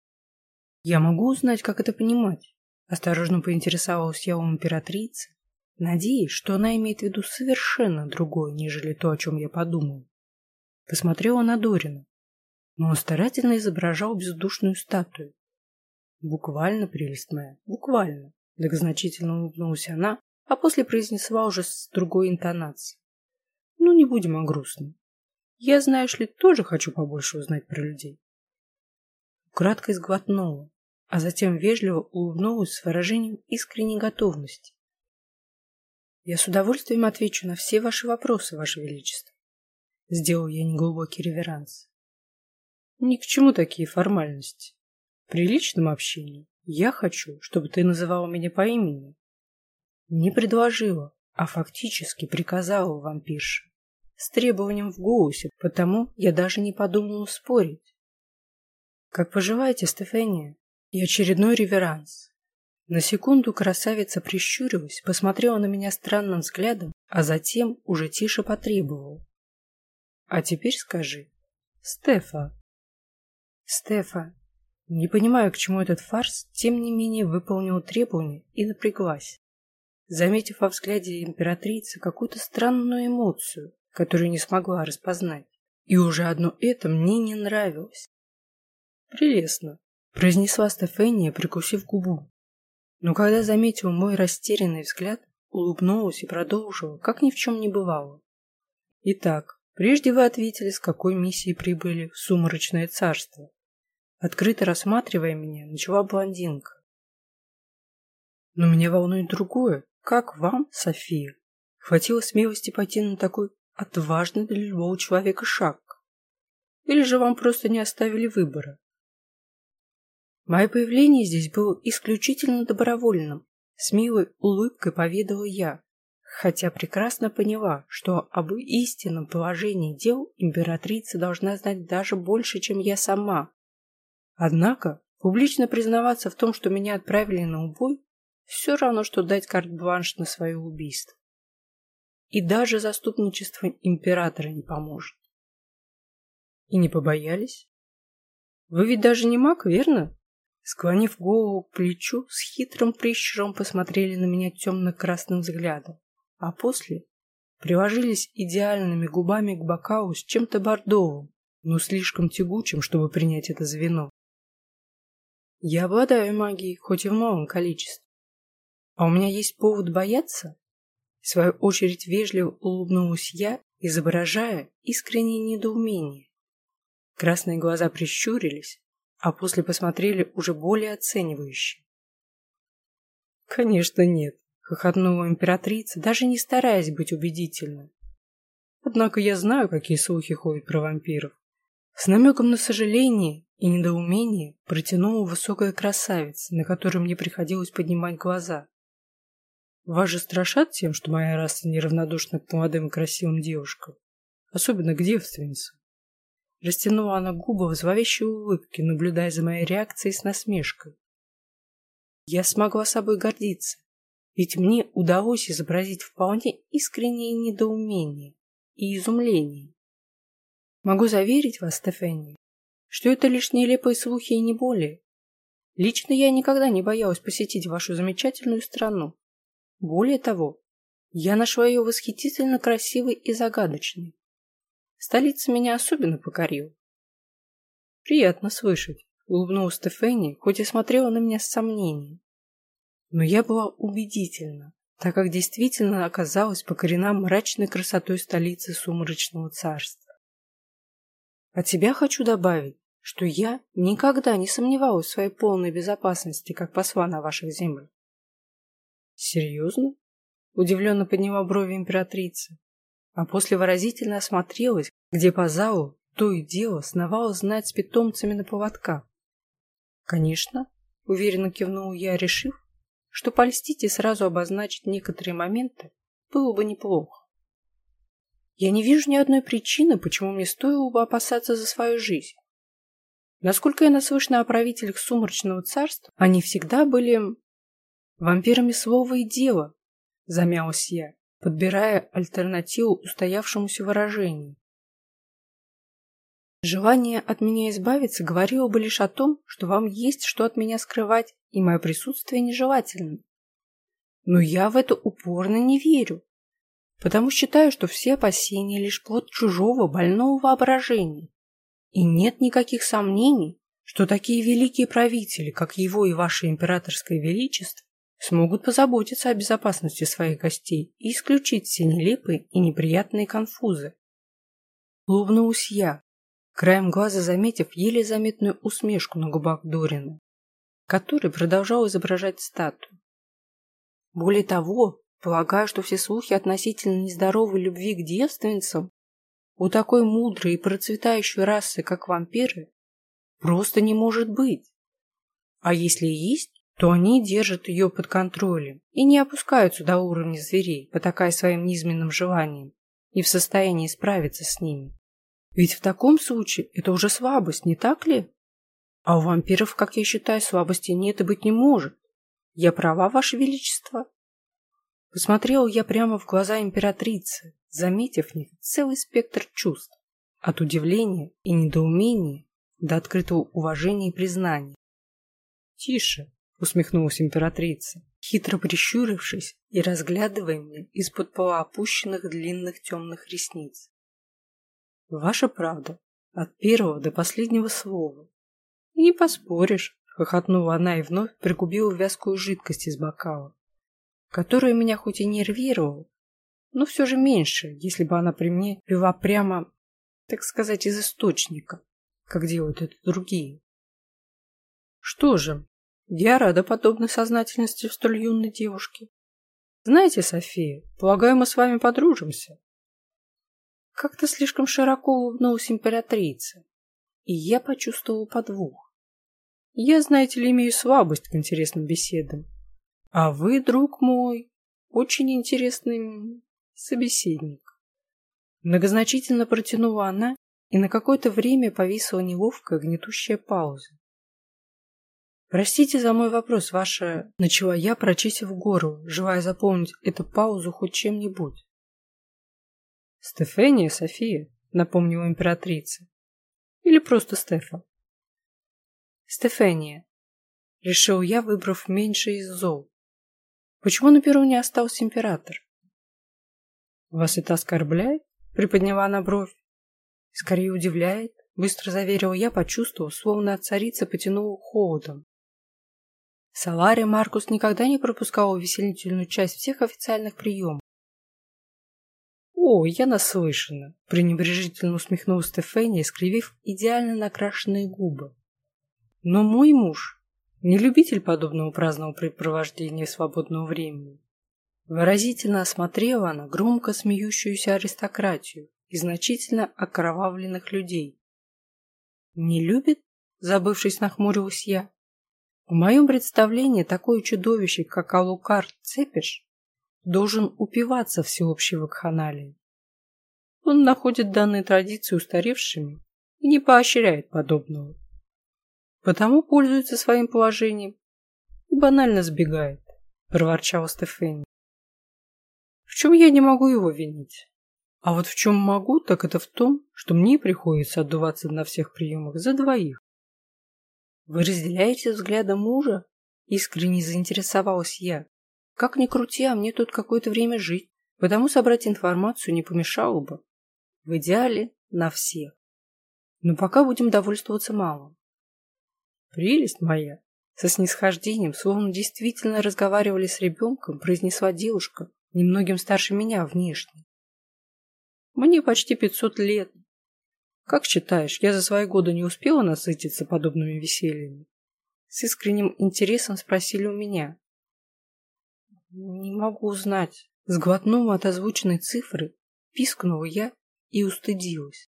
Я могу узнать, как это понимать? Осторожно поинтересовалась я у императрицы, надеясь, что она имеет в виду совершенно другое, нежели то, о чем я подумал. Посмотрела на Дорина, но он старательно изображал бездушную статую. Буквально, прелесть моя, буквально, многозначительно улыбнулась она, а после произнесла уже с другой интонацией. Ну, не будем о грустном. Я, знаешь ли, тоже хочу побольше узнать про людей. Кратко сглотнула, а затем вежливо улыбнулась с выражением искренней готовности. Я с удовольствием отвечу на все ваши вопросы, Ваше Величество. Сделал я неглубокий реверанс. Ни к чему такие формальности. При личном общении я хочу, чтобы ты называла меня по имени. Не предложила, а фактически приказала вампирше. С требованием в голосе, потому я даже не подумала спорить. Как поживаете, Стефания? И очередной реверанс. На секунду красавица прищурилась, посмотрела на меня странным взглядом, а затем уже тише потребовала. А теперь скажи, Стефа. Стефа. Не понимаю, к чему этот фарс, тем не менее выполнил требование и напряглась, заметив во взгляде императрицы какую-то странную эмоцию, которую не смогла распознать. И уже одно это мне не нравилось. «Прелестно», — произнесла Стефания, прикусив губу. Но когда заметила мой растерянный взгляд, улыбнулась и продолжила, как ни в чем не бывало. «Итак, прежде вы ответили, с какой миссией прибыли в Сумрачное царство». Открыто рассматривая меня, начала блондинка. «Но меня волнует другое. Как вам, София, хватило смелости пойти на такой отважный для любого человека шаг? Или же вам просто не оставили выбора?» Мое появление здесь было исключительно добровольным, с милой улыбкой поведала я, хотя прекрасно поняла, что об истинном положении дел императрица должна знать даже больше, чем я сама. Однако публично признаваться в том, что меня отправили на убой, все равно, что дать карт-бланш на свое убийство. И даже заступничество императора не поможет. И не побоялись? Вы ведь даже не маг, верно? Склонив голову к плечу, с хитрым прищуром посмотрели на меня темно-красным взглядом, а после приложились идеальными губами к бокалу с чем-то бордовым, но слишком тягучим, чтобы принять это за вино. Я обладаю магией, хоть и в малом количестве. А у меня есть повод бояться? В свою очередь вежливо улыбнулась я, изображая искреннее недоумение. Красные глаза прищурились, а после посмотрели уже более оценивающе. «Конечно нет», — хохотнула императрица, даже не стараясь быть убедительной. «Однако я знаю, какие слухи ходят про вампиров». С намеком на сожаление и недоумение протянула высокая красавица, на которую мне приходилось поднимать глаза. «Вас же страшат тем, что моя раса неравнодушна к молодым и красивым девушкам, особенно к девственницам?» Растянула она губы в зловещей улыбке, наблюдая за моей реакцией с насмешкой. Я смогла собой гордиться, ведь мне удалось изобразить вполне искреннее недоумение и изумление. Могу заверить вас, Стефания, что это лишь нелепые слухи и не более. Лично я никогда не боялась посетить вашу замечательную страну. Более того, я нашла ее восхитительно красивой и загадочной. Столица меня особенно покорила. Приятно слышать, улыбнулась Стефания, хоть и смотрела на меня с сомнением. Но я была убедительна, так как действительно оказалась покорена мрачной красотой столицы Сумрачного царства. От себя хочу добавить, что я никогда не сомневалась в своей полной безопасности, как посла на ваших землях. Серьезно? Удивленно подняла брови императрица, а после выразительно осмотрелась, где по залу то и дело сновала знать с питомцами на поводках. Конечно, уверенно кивнул я, решив, что польстить и сразу обозначить некоторые моменты было бы неплохо. Я не вижу ни одной причины, почему мне стоило бы опасаться за свою жизнь. Насколько я наслышана о правителях Сумрачного царства, они всегда были вампирами слова и дела, замялась я, подбирая альтернативу устоявшемуся выражению. Желание от меня избавиться говорило бы лишь о том, что вам есть что от меня скрывать, и мое присутствие нежелательно. Но я в это упорно не верю, потому считаю, что все опасения лишь плод чужого больного воображения. И нет никаких сомнений, что такие великие правители, как его и ваше императорское величество, смогут позаботиться о безопасности своих гостей и исключить все нелепые и неприятные конфузы. Улыбнулась я, краем глаза заметив еле заметную усмешку на губах Дорина, который продолжал изображать статую. Более того, полагаю, что все слухи относительно нездоровой любви к девственницам у такой мудрой и процветающей расы, как вампиры, просто не может быть. А если и есть, то они держат ее под контролем и не опускаются до уровня зверей, потакая своим низменным желаниям, и в состоянии справиться с ними. Ведь в таком случае это уже слабость, не так ли? А у вампиров, как я считаю, слабости нет и быть не может. Я права, Ваше Величество? Посмотрела я прямо в глаза императрицы, заметив в них целый спектр чувств, от удивления и недоумения до открытого уважения и признания. «Тише!» — усмехнулась императрица, хитро прищурившись и разглядывая меня из-под полуопущенных длинных темных ресниц. «Ваша правда, от первого до последнего слова. И не поспоришь», — хохотнула она и вновь пригубила вязкую жидкость из бокала, которая меня хоть и нервировала, но все же меньше, если бы она при мне пила прямо, так сказать, из источника, как делают это другие. Что же, я рада подобной сознательности в столь юной девушке. Знаете, София, полагаю, мы с вами подружимся. Как-то слишком широко улыбнулась императрица, и я почувствовала подвох. Я, знаете ли, имею слабость к интересным беседам. А вы, друг мой, очень интересный собеседник. Многозначительно протянула она, и на какое-то время повисла неловкая гнетущая пауза. «Простите за мой вопрос, ваша...» — начала я, прочистив горло, желая заполнить эту паузу хоть чем-нибудь. «Стефания, София», — напомнила императрица. «Или просто Стефа?» «Стефания», — решил я, выбрав меньше из зол. «Почему на перроне остался император?» «Вас это оскорбляет?» — приподняла она бровь. «Скорее удивляет», — быстро заверила я, почувствовав, словно от царицы потянула холодом. Салари Маркус никогда не пропускал увеселительную часть всех официальных приемов. «О, я наслышана», — пренебрежительно усмехнулась Стефания, скривив идеально накрашенные губы. «Но мой муж не любитель подобного праздного препровождения свободного времени». Выразительно осмотрела она громко смеющуюся аристократию и значительно окровавленных людей. «Не любит?» — забывшись, нахмурилась я. В моем представлении такое чудовище, как Алукар Цепиш, должен упиваться всеобщей вакханалией. Он находит данные традиции устаревшими и не поощряет подобного. Потому пользуется своим положением и банально сбегает, проворчала Стефания. В чем я не могу его винить? А вот в чем могу, так это в том, что мне приходится отдуваться на всех приемах за двоих. Вы разделяете взгляды мужа? Искренне заинтересовалась я. Как ни крути, а мне тут какое-то время жить, потому собрать информацию не помешало бы. В идеале на всех. Но пока будем довольствоваться малым. Прелесть моя! Со снисхождением, словно действительно разговаривали с ребенком, произнесла девушка, немногим старше меня внешне. Мне почти 500 лет. Как считаешь, я за свои годы не успела насытиться подобными весельями? С искренним интересом спросили у меня. Не могу знать. Сглотнула от озвученной цифры, пискнула я и устыдилась.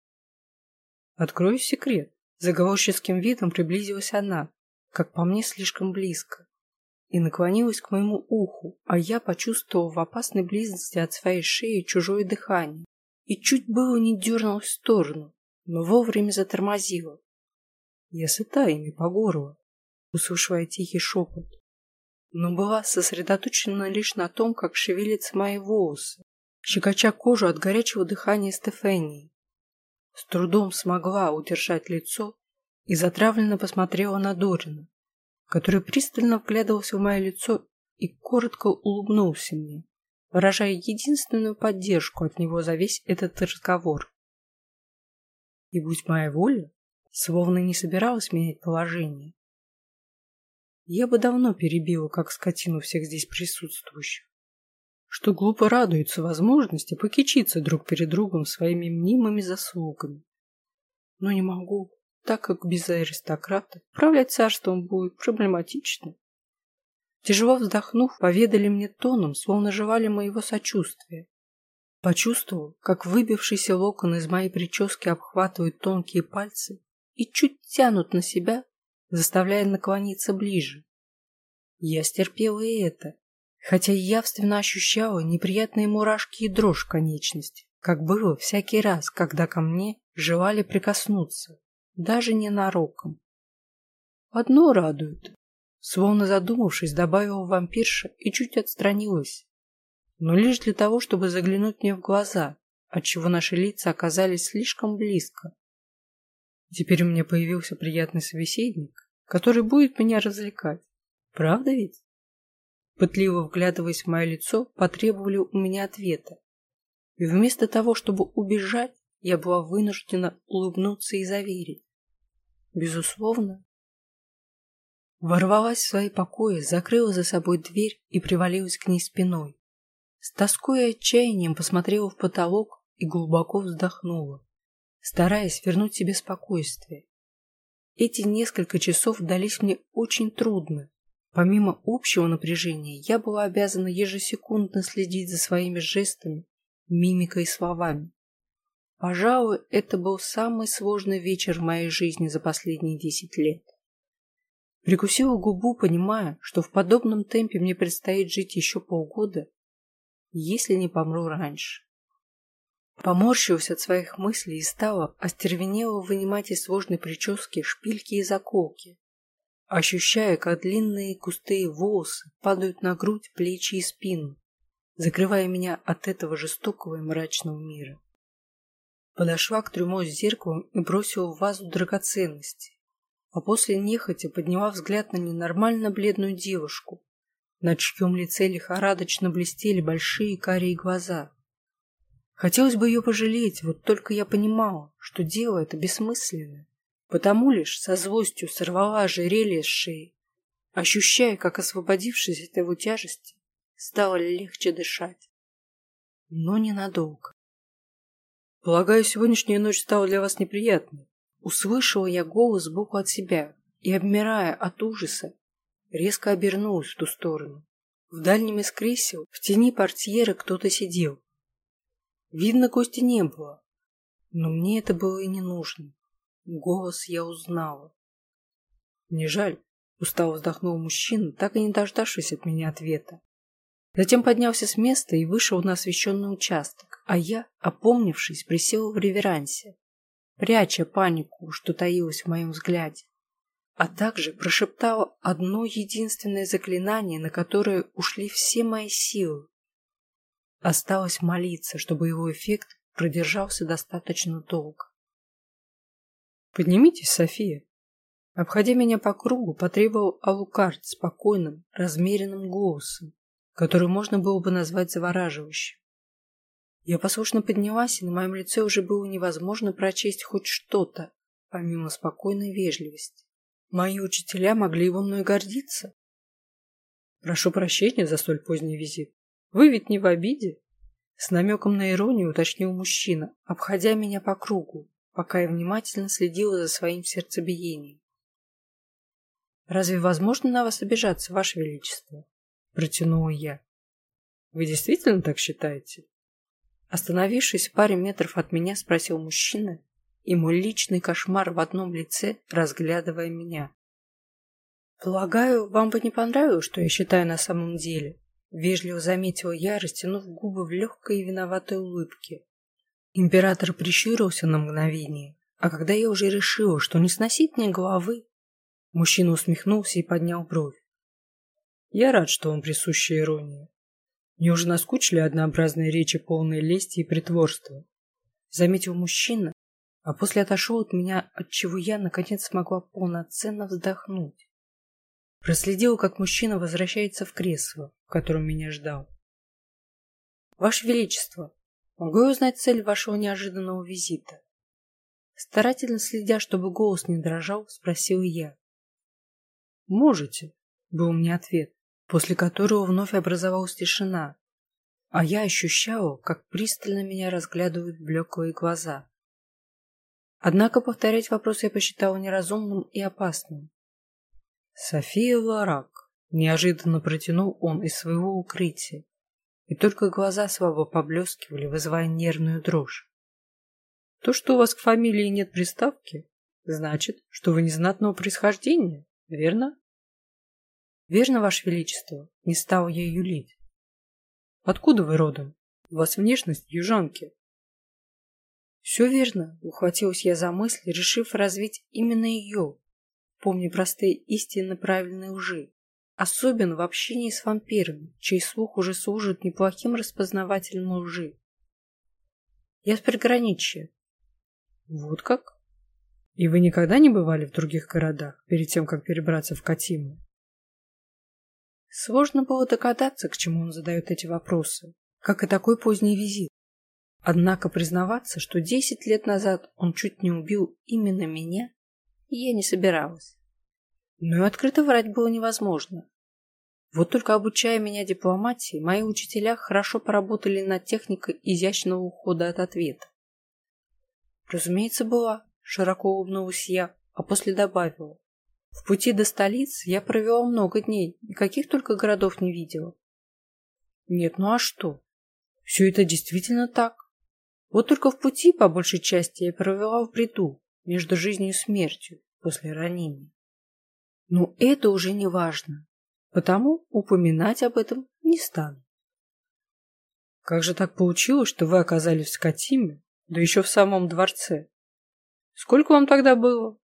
Открою секрет. Заговорческим видом приблизилась она, как по мне слишком близко, и наклонилась к моему уху, а я почувствовал в опасной близости от своей шеи чужое дыхание и чуть было не дернулась в сторону, но вовремя затормозила. Я сыта ими по горло, услышала тихий шепот, но была сосредоточена лишь на том, как шевелятся мои волосы, щекоча кожу от горячего дыхания Стефании. С трудом смогла удержать лицо и затравленно посмотрела на Дорина, который пристально вглядывался в мое лицо и коротко улыбнулся мне, выражая единственную поддержку от него за весь этот разговор. И будь моя воля, словно не собиралась менять положение, я бы давно перебила, как скотину, всех здесь присутствующих, что глупо радуются возможности покичиться друг перед другом своими мнимыми заслугами. Но не могу, так как без аристократа управлять царством будет проблематично. Тяжело вздохнув, поведали мне тоном, словно жевали моего сочувствия. Почувствовал, как выбившийся локон из моей прически обхватывают тонкие пальцы и чуть тянут на себя, заставляя наклониться ближе. Я стерпела и это, хотя явственно ощущала неприятные мурашки и дрожь в конечности, как было всякий раз, когда ко мне желали прикоснуться, даже ненароком. Одно радует, словно задумавшись, добавила вампирша и чуть отстранилась, но лишь для того, чтобы заглянуть мне в глаза, отчего наши лица оказались слишком близко. Теперь у меня появился приятный собеседник, который будет меня развлекать. Правда ведь? Пытливо вглядываясь в мое лицо, потребовали у меня ответа. И вместо того, чтобы убежать, я была вынуждена улыбнуться и заверить. Безусловно. Ворвалась в свои покои, закрыла за собой дверь и привалилась к ней спиной. С тоской и отчаянием посмотрела в потолок и глубоко вздохнула, стараясь вернуть себе спокойствие. Эти несколько часов дались мне очень трудно. Помимо общего напряжения, я была обязана ежесекундно следить за своими жестами, мимикой и словами. Пожалуй, это был самый сложный вечер в моей жизни за последние 10 лет. Прикусила губу, понимая, что в подобном темпе мне предстоит жить еще полгода, если не помру раньше. Поморщилась от своих мыслей и стала остервенело вынимать из сложной прически шпильки и заколки, ощущая, как длинные густые волосы падают на грудь, плечи и спину, закрывая меня от этого жестокого и мрачного мира. Подошла к трюмо с зеркалом и бросила в вазу драгоценности, а после нехотя подняла взгляд на ненормально бледную девушку, на чьем лице лихорадочно блестели большие карие глаза. Хотелось бы ее пожалеть, вот только я понимала, что дело это бессмысленное, потому лишь со злостью сорвала ожерелье с шеи, ощущая, как, освободившись от его тяжести, стало легче дышать. Но ненадолго. Полагаю, сегодняшняя ночь стала для вас неприятной. Услышала я голос сбоку от себя и, обмирая от ужаса, резко обернулась в ту сторону. В дальнем из кресел, в тени портьеры кто-то сидел. Видно, гостя не было, но мне это было и не нужно. Голос я узнала. Мне жаль, устало вздохнул мужчина, так и не дождавшись от меня ответа. Затем поднялся с места и вышел на освещенный участок, а я, опомнившись, присела в реверансе, пряча панику, что таилась в моем взгляде, а также прошептала одно единственное заклинание, на которое ушли все мои силы. Осталось молиться, чтобы его эффект продержался достаточно долго. «Поднимитесь, София!» Обходя меня по кругу, потребовал Алукард спокойным, размеренным голосом, который можно было бы назвать завораживающим. Я послушно поднялась, и на моем лице уже было невозможно прочесть хоть что-то, помимо спокойной вежливости. Мои учителя могли его мной гордиться. «Прошу прощения за столь поздний визит. Вы ведь не в обиде?» С намеком на иронию уточнил мужчина, обходя меня по кругу, пока я внимательно следила за своим сердцебиением. «Разве возможно на вас обижаться, Ваше Величество?» – протянула я. «Вы действительно так считаете?» Остановившись в паре метров от меня, спросил мужчина, и мой личный кошмар в одном лице, разглядывая меня. «Полагаю, вам бы не понравилось, что я считаю на самом деле?» – вежливо заметила я, растянув губы в легкой и виноватой улыбке. Император прищурился на мгновение, а когда я уже решила, что не сносить мне головы, мужчина усмехнулся и поднял бровь. «Я рад, что вам присуща ирония. Мне уже наскучили однообразные речи, полные лести и притворства», — заметил мужчина, а после отошел от меня, отчего я, наконец, смогла полноценно вздохнуть. Проследила, как мужчина возвращается в кресло, в котором меня ждал. «Ваше Величество, могу я узнать цель вашего неожиданного визита?» Старательно следя, чтобы голос не дрожал, спросил я. «Можете», — был мне ответ, после которого вновь образовалась тишина, а я ощущала, как пристально меня разглядывают блеклые глаза. Однако повторять вопрос я посчитала неразумным и опасным. «София Ларак», — неожиданно протянул он из своего укрытия, и только глаза слабо поблескивали, вызывая нервную дрожь. «То, что у вас к фамилии нет приставки, значит, что вы незнатного происхождения, верно?» «Верно, Ваше Величество», — не стал я юлить. «Откуда вы родом? У вас внешность южанки». «Все верно», — ухватилась я за мысль, решив развить именно ее, помня простые истины правильной лжи, особенно в общении с вампирами, чей слух уже служит неплохим распознавателем лжи. «Я с приграничья». «Вот как? И вы никогда не бывали в других городах перед тем, как перебраться в Катиму?» Сложно было догадаться, к чему он задает эти вопросы, как и такой поздний визит. Однако признаваться, что 10 лет назад он чуть не убил именно меня, я не собиралась. Но и открыто врать было невозможно. Вот только обучая меня дипломатии, мои учителя хорошо поработали над техникой изящного ухода от ответа. «Разумеется, была», — широко улыбнулась я, а после добавила. «В пути до столицы я провела много дней, и каких только городов не видела». «Нет, ну а что? Все это действительно так. Вот только в пути, по большей части, я провела в бреду, между жизнью и смертью, после ранения. Но это уже не важно, потому упоминать об этом не стану». «Как же так получилось, что вы оказались в Скотиме, да еще в самом дворце? Сколько вам тогда было?»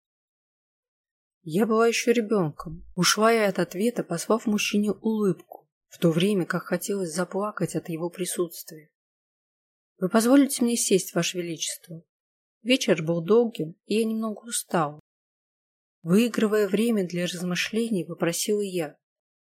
Я была еще ребенком. Ушла я от ответа, послав мужчине улыбку, в то время как хотелось заплакать от его присутствия. «Вы позволите мне сесть, Ваше Величество?» Вечер был долгим, и я немного устала. Выигрывая время для размышлений, попросила я.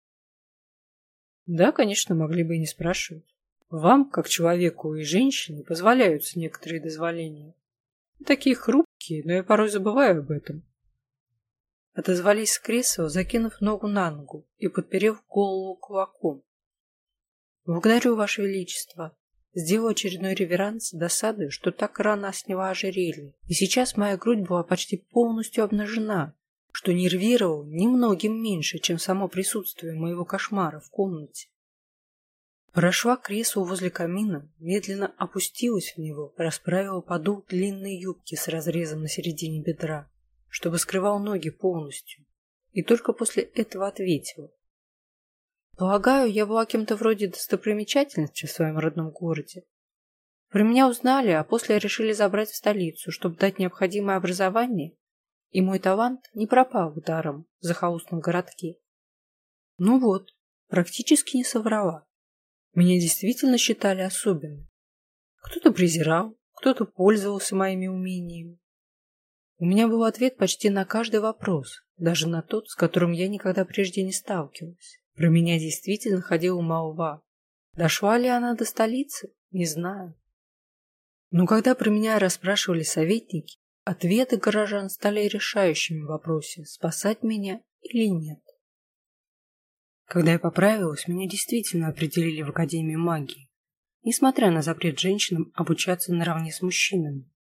«Да, конечно, могли бы и не спрашивать. Вам, как человеку и женщине, позволяются некоторые дозволения. Такие хрупкие, но я порой забываю об этом». Отозвались с кресла, закинув ногу на ногу и подперев голову кулаком. «Благодарю, Ваше Величество». Сделал очередной реверанс с досадой, что так рано сняла ожерелье, и сейчас моя грудь была почти полностью обнажена, что нервировало немногим меньше, чем само присутствие моего кошмара в комнате. Прошла к креслу возле камина, медленно опустилась в него, расправила подол длинной юбки с разрезом на середине бедра, чтобы скрывал ноги полностью, и только после этого ответила. «Полагаю, я была кем-то вроде достопримечательности в своем родном городе. Про меня узнали, а после решили забрать в столицу, чтобы дать необходимое образование, и мой талант не пропал даром в захолустном городке. Ну вот, практически не соврала. Меня действительно считали особенным. Кто-то презирал, кто-то пользовался моими умениями. У меня был ответ почти на каждый вопрос, даже на тот, с которым я никогда прежде не сталкивалась. Про меня действительно ходила молва. Дошла ли она до столицы? Не знаю. Но когда про меня расспрашивали советники, ответы горожан стали решающими в вопросе, спасать меня или нет. Когда я поправилась, меня действительно определили в Академию магии, несмотря на запрет женщинам обучаться наравне с мужчинами.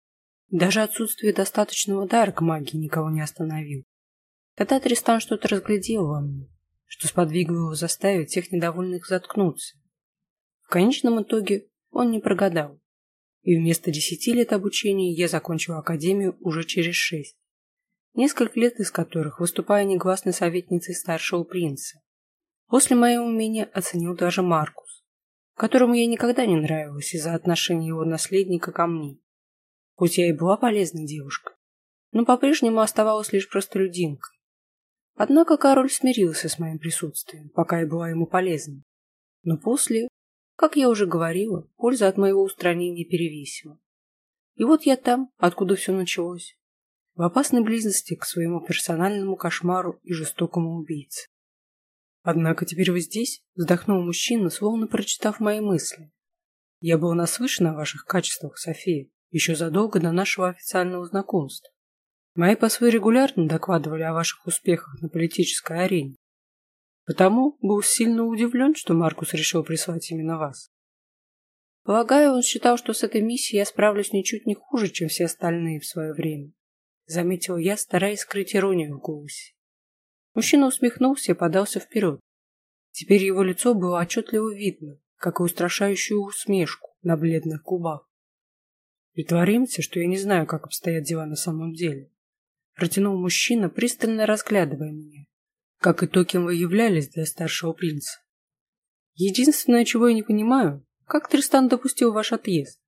Даже отсутствие достаточного дара к магии никого не остановил. Тогда Тристан что-то разглядел во мне, что сподвигло его заставить всех недовольных заткнуться. В конечном итоге он не прогадал, и вместо 10 лет обучения я закончил академию уже через 6, несколько лет из которых выступая негласной советницей старшего принца. После моего умения оценил даже Маркус, которому я никогда не нравилась из-за отношения его наследника ко мне. Хоть я и была полезной девушкой, но по-прежнему оставалась лишь простолюдинкой. Однако король смирился с моим присутствием, пока я была ему полезной. Но после, как я уже говорила, польза от моего устранения перевесила. И вот я там, откуда все началось, в опасной близости к своему персональному кошмару и жестокому убийце. Однако теперь вы здесь, вздохнул мужчина, словно прочитав мои мысли. Я был наслышан о ваших качествах, София, еще задолго до нашего официального знакомства. Мои послы регулярно докладывали о ваших успехах на политической арене. Потому был сильно удивлен, что Маркус решил прислать именно вас. Полагаю, он считал, что с этой миссией я справлюсь ничуть не хуже, чем все остальные в свое время. Заметил я, стараясь скрыть иронию в голосе. Мужчина усмехнулся и подался вперед. Теперь его лицо было отчетливо видно, как и устрашающую усмешку на бледных губах. Притворимся, что я не знаю, как обстоят дела на самом деле. Протянул мужчина, пристально разглядывая меня, как и то, кем вы являлись для старшего принца. Единственное, чего я не понимаю, как Тристан допустил ваш отъезд.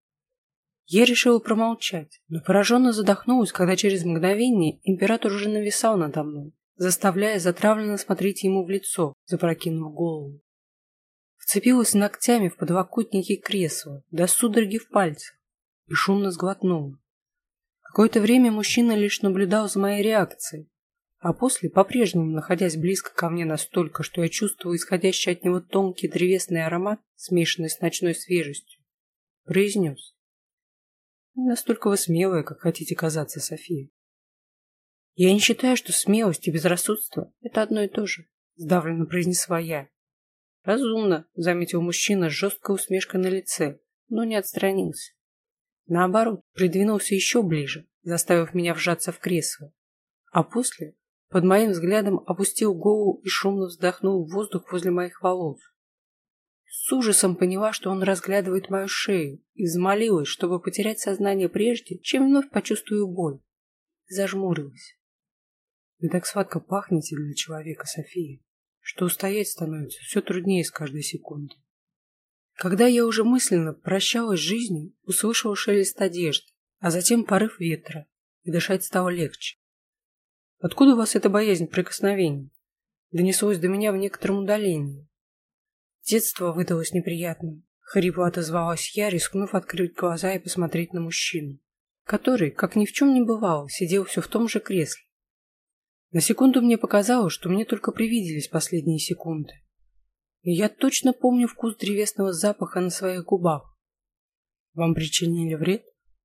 Я решила промолчать, но пораженно задохнулась, когда через мгновение император уже нависал надо мной, заставляя затравленно смотреть ему в лицо, запрокинув голову. Вцепилась ногтями в подлокотники кресла, до судороги в пальцах, и шумно сглотнула. Какое-то время мужчина лишь наблюдал за моей реакцией, а после, по-прежнему находясь близко ко мне настолько, что я чувствовал исходящий от него тонкий древесный аромат, смешанный с ночной свежестью, произнес: «Не настолько вы смелая, как хотите казаться, София». «Я не считаю, что смелость и безрассудство – это одно и то же», – сдавленно произнесла я. «Разумно», – заметил мужчина с жесткой усмешкой на лице, но не отстранился. Наоборот, придвинулся еще ближе, заставив меня вжаться в кресло. А после, под моим взглядом, опустил голову и шумно вздохнул в воздух возле моих волос. С ужасом поняла, что он разглядывает мою шею, и взмолилась, чтобы потерять сознание прежде, чем вновь почувствую боль. Зажмурилась. Вы так сладко пахнете для человека, София, что устоять становится все труднее с каждой секунды. Когда я уже мысленно прощалась с жизнью, услышала шелест одежды, а затем порыв ветра, и дышать стало легче. «Откуда у вас эта боязнь прикосновений?» Донеслось до меня в некотором удалении. Детство выдалось неприятным. Хрипло отозвалась я, рискнув открыть глаза и посмотреть на мужчину, который, как ни в чем не бывало, сидел все в том же кресле. На секунду мне показалось, что мне только привиделись последние секунды. И я точно помню вкус древесного запаха на своих губах. Вам причинили вред?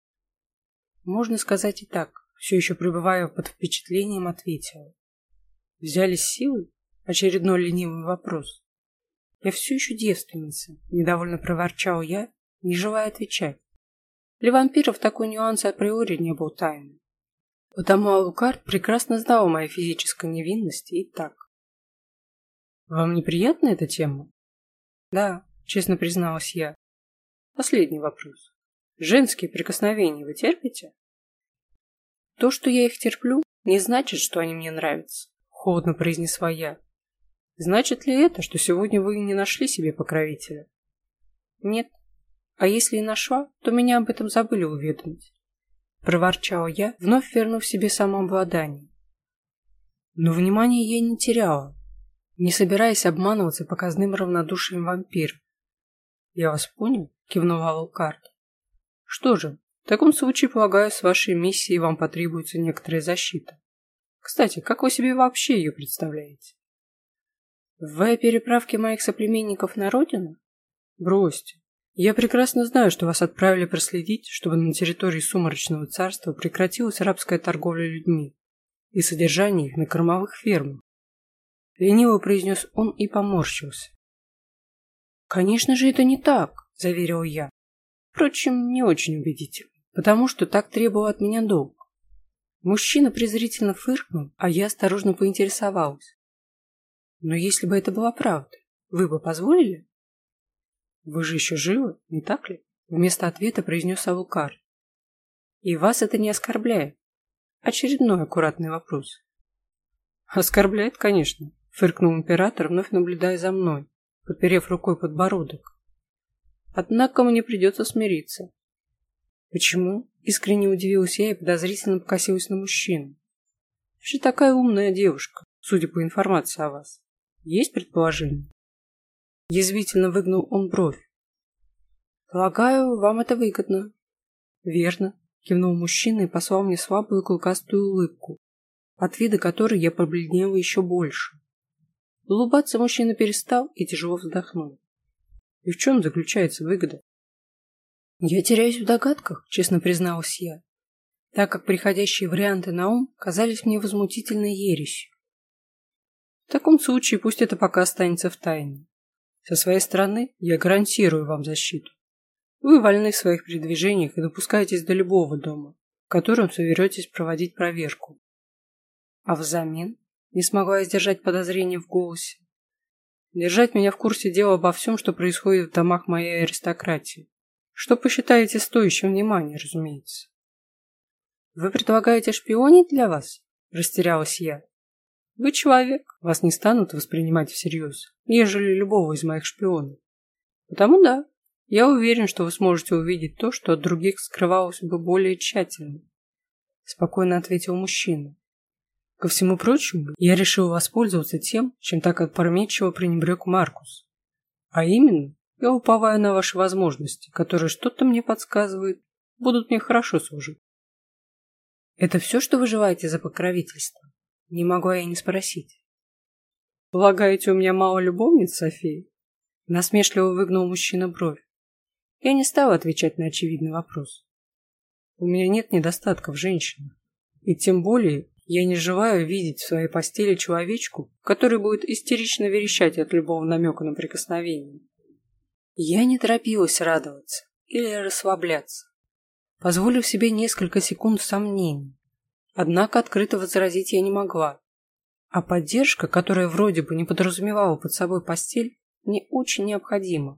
Можно сказать и так, все еще пребывая под впечатлением, ответила. Взяли силой? Очередной ленивый вопрос. Я все еще девственница, недовольно проворчал я, не желая отвечать. Для вампиров такой нюанс априори не был тайным. Потому Алукард прекрасно знал о моей физической невинности и так. Вам неприятна эта тема? Да, честно призналась я. Последний вопрос. Женские прикосновения вы терпите? То, что я их терплю, не значит, что они мне нравятся, холодно произнесла я. Значит ли это, что сегодня вы не нашли себе покровителя? Нет. А если и нашла, то меня об этом забыли уведомить. Проворчала я, вновь вернув себе самообладание. Но внимания я не теряла, не собираясь обманываться показным равнодушием вампира. «Я вас понял», — кивнул Алукард. «Что же, в таком случае, полагаю, с вашей миссией вам потребуется некоторая защита. Кстати, как вы себе вообще ее представляете?» «Вы о переправке моих соплеменников на родину?» «Бросьте. Я прекрасно знаю, что вас отправили проследить, чтобы на территории Сумрачного царства прекратилась рабская торговля людьми и содержание их на кормовых фермах. Лениво произнес он и поморщился. «Конечно же, это не так», — заверил я. Впрочем, не очень убедительно. потому что так требовал от меня долг. Мужчина презрительно фыркнул, а я осторожно поинтересовалась. Но если бы это была правда, вы бы позволили? Вы же еще живы, не так ли? Вместо ответа произнес Алукар. И вас это не оскорбляет? Очередной аккуратный вопрос. Оскорбляет, конечно, фыркнул император, вновь наблюдая за мной, подперев рукой подбородок. Однако мне придется смириться. Почему? Искренне удивилась я и подозрительно покосилась на мужчину. Вы же такая умная девушка, судя по информации о вас. Есть предположение? Язвительно выгнул он бровь. Полагаю, вам это выгодно. Верно, кивнул мужчина и послал мне слабую клыкастую улыбку, от вида которой я побледнела еще больше. Улыбаться мужчина перестал и тяжело вздохнул. И в чем заключается выгода? Я теряюсь в догадках, честно призналась я, так как приходящие варианты на ум казались мне возмутительной ересью. В таком случае пусть это пока останется в тайне. Со своей стороны я гарантирую вам защиту. Вы вольны в своих передвижениях и допускаетесь до любого дома, в котором соберетесь проводить проверку. А взамен не смогла я сдержать подозрение в голосе. Держать меня в курсе дела обо всем, что происходит в домах моей аристократии. Что посчитаете стоящим внимания, разумеется. Вы предлагаете шпионить для вас? Растерялась я. Вы человек, вас не станут воспринимать всерьез, ежели любого из моих шпионов. Потому да, я уверен, что вы сможете увидеть то, что от других скрывалось бы более тщательно. Спокойно ответил мужчина. Ко всему прочему, я решил воспользоваться тем, чем так опрометчиво пренебрег Маркус. А именно, я уповаю на ваши возможности, которые что-то мне подсказывают, будут мне хорошо служить. Это все, что вы желаете за покровительство? Не могла я не спросить. Полагаете, у меня мало любовниц, София? Насмешливо выгнул мужчина бровь. Я не стала отвечать на очевидный вопрос. У меня нет недостатка в женщинах. И тем более я не желаю видеть в своей постели человечку, который будет истерично верещать от любого намека на прикосновение. Я не торопилась радоваться или расслабляться, позволив себе несколько секунд сомнений. Однако открыто возразить я не могла. А поддержка, которая вроде бы не подразумевала под собой постель, мне очень необходима.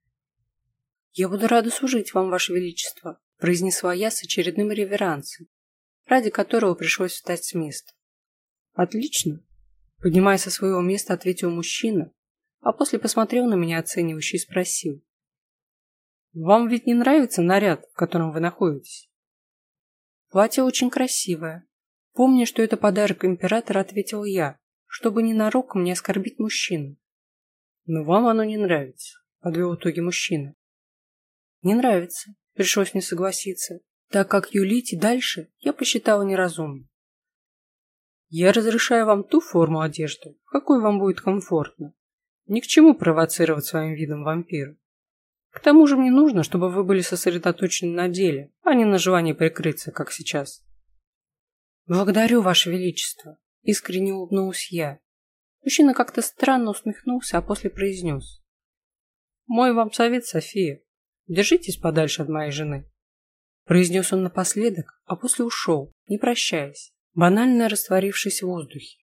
«Я буду рада служить вам, Ваше Величество», – произнесла я с очередным реверансом, ради которого пришлось встать с места. «Отлично», – поднимаясь со своего места, ответил мужчина, а после посмотрел на меня оценивающе и спросил. «Вам ведь не нравится наряд, в котором вы находитесь?» «Платье очень красивое. Помня, что это подарок императора, ответил я, чтобы ненароком не оскорбить мужчину». «Но вам оно не нравится», – подвел итоги мужчина. «Не нравится», – пришлось мне согласиться, так как юлить и дальше я посчитала неразумным. «Я разрешаю вам ту форму одежды, в какой вам будет комфортно. Ни к чему провоцировать своим видом вампира. К тому же мне нужно, чтобы вы были сосредоточены на деле, а не на желании прикрыться, как сейчас». «Благодарю, Ваше Величество», – искренне улыбнулась я. Мужчина как-то странно усмехнулся, а после произнес. «Мой вам совет, София. Держитесь подальше от моей жены», – произнес он напоследок, а после ушел, не прощаясь, банально растворившись в воздухе.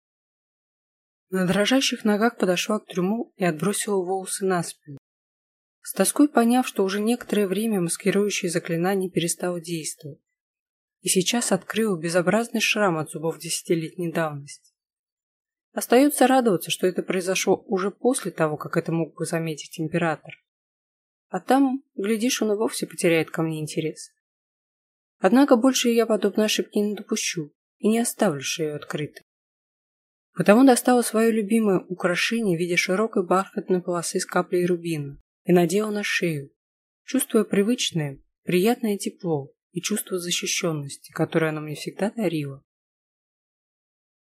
На дрожащих ногах подошла к трюму и отбросила волосы на спину. С тоской поняв, что уже некоторое время маскирующее заклинание перестало действовать, и сейчас открыла безобразный шрам от зубов 10-летней давности. Остается радоваться, что это произошло уже после того, как это мог бы заметить император. А там, глядишь, он и вовсе потеряет ко мне интерес. Однако больше я подобной ошибки не допущу и не оставлю шею открытой. Потому достала свое любимое украшение в виде широкой бархатной полосы с каплей рубина и надела на шею, чувствуя привычное, приятное тепло и чувство защищенности, которое оно мне всегда дарило.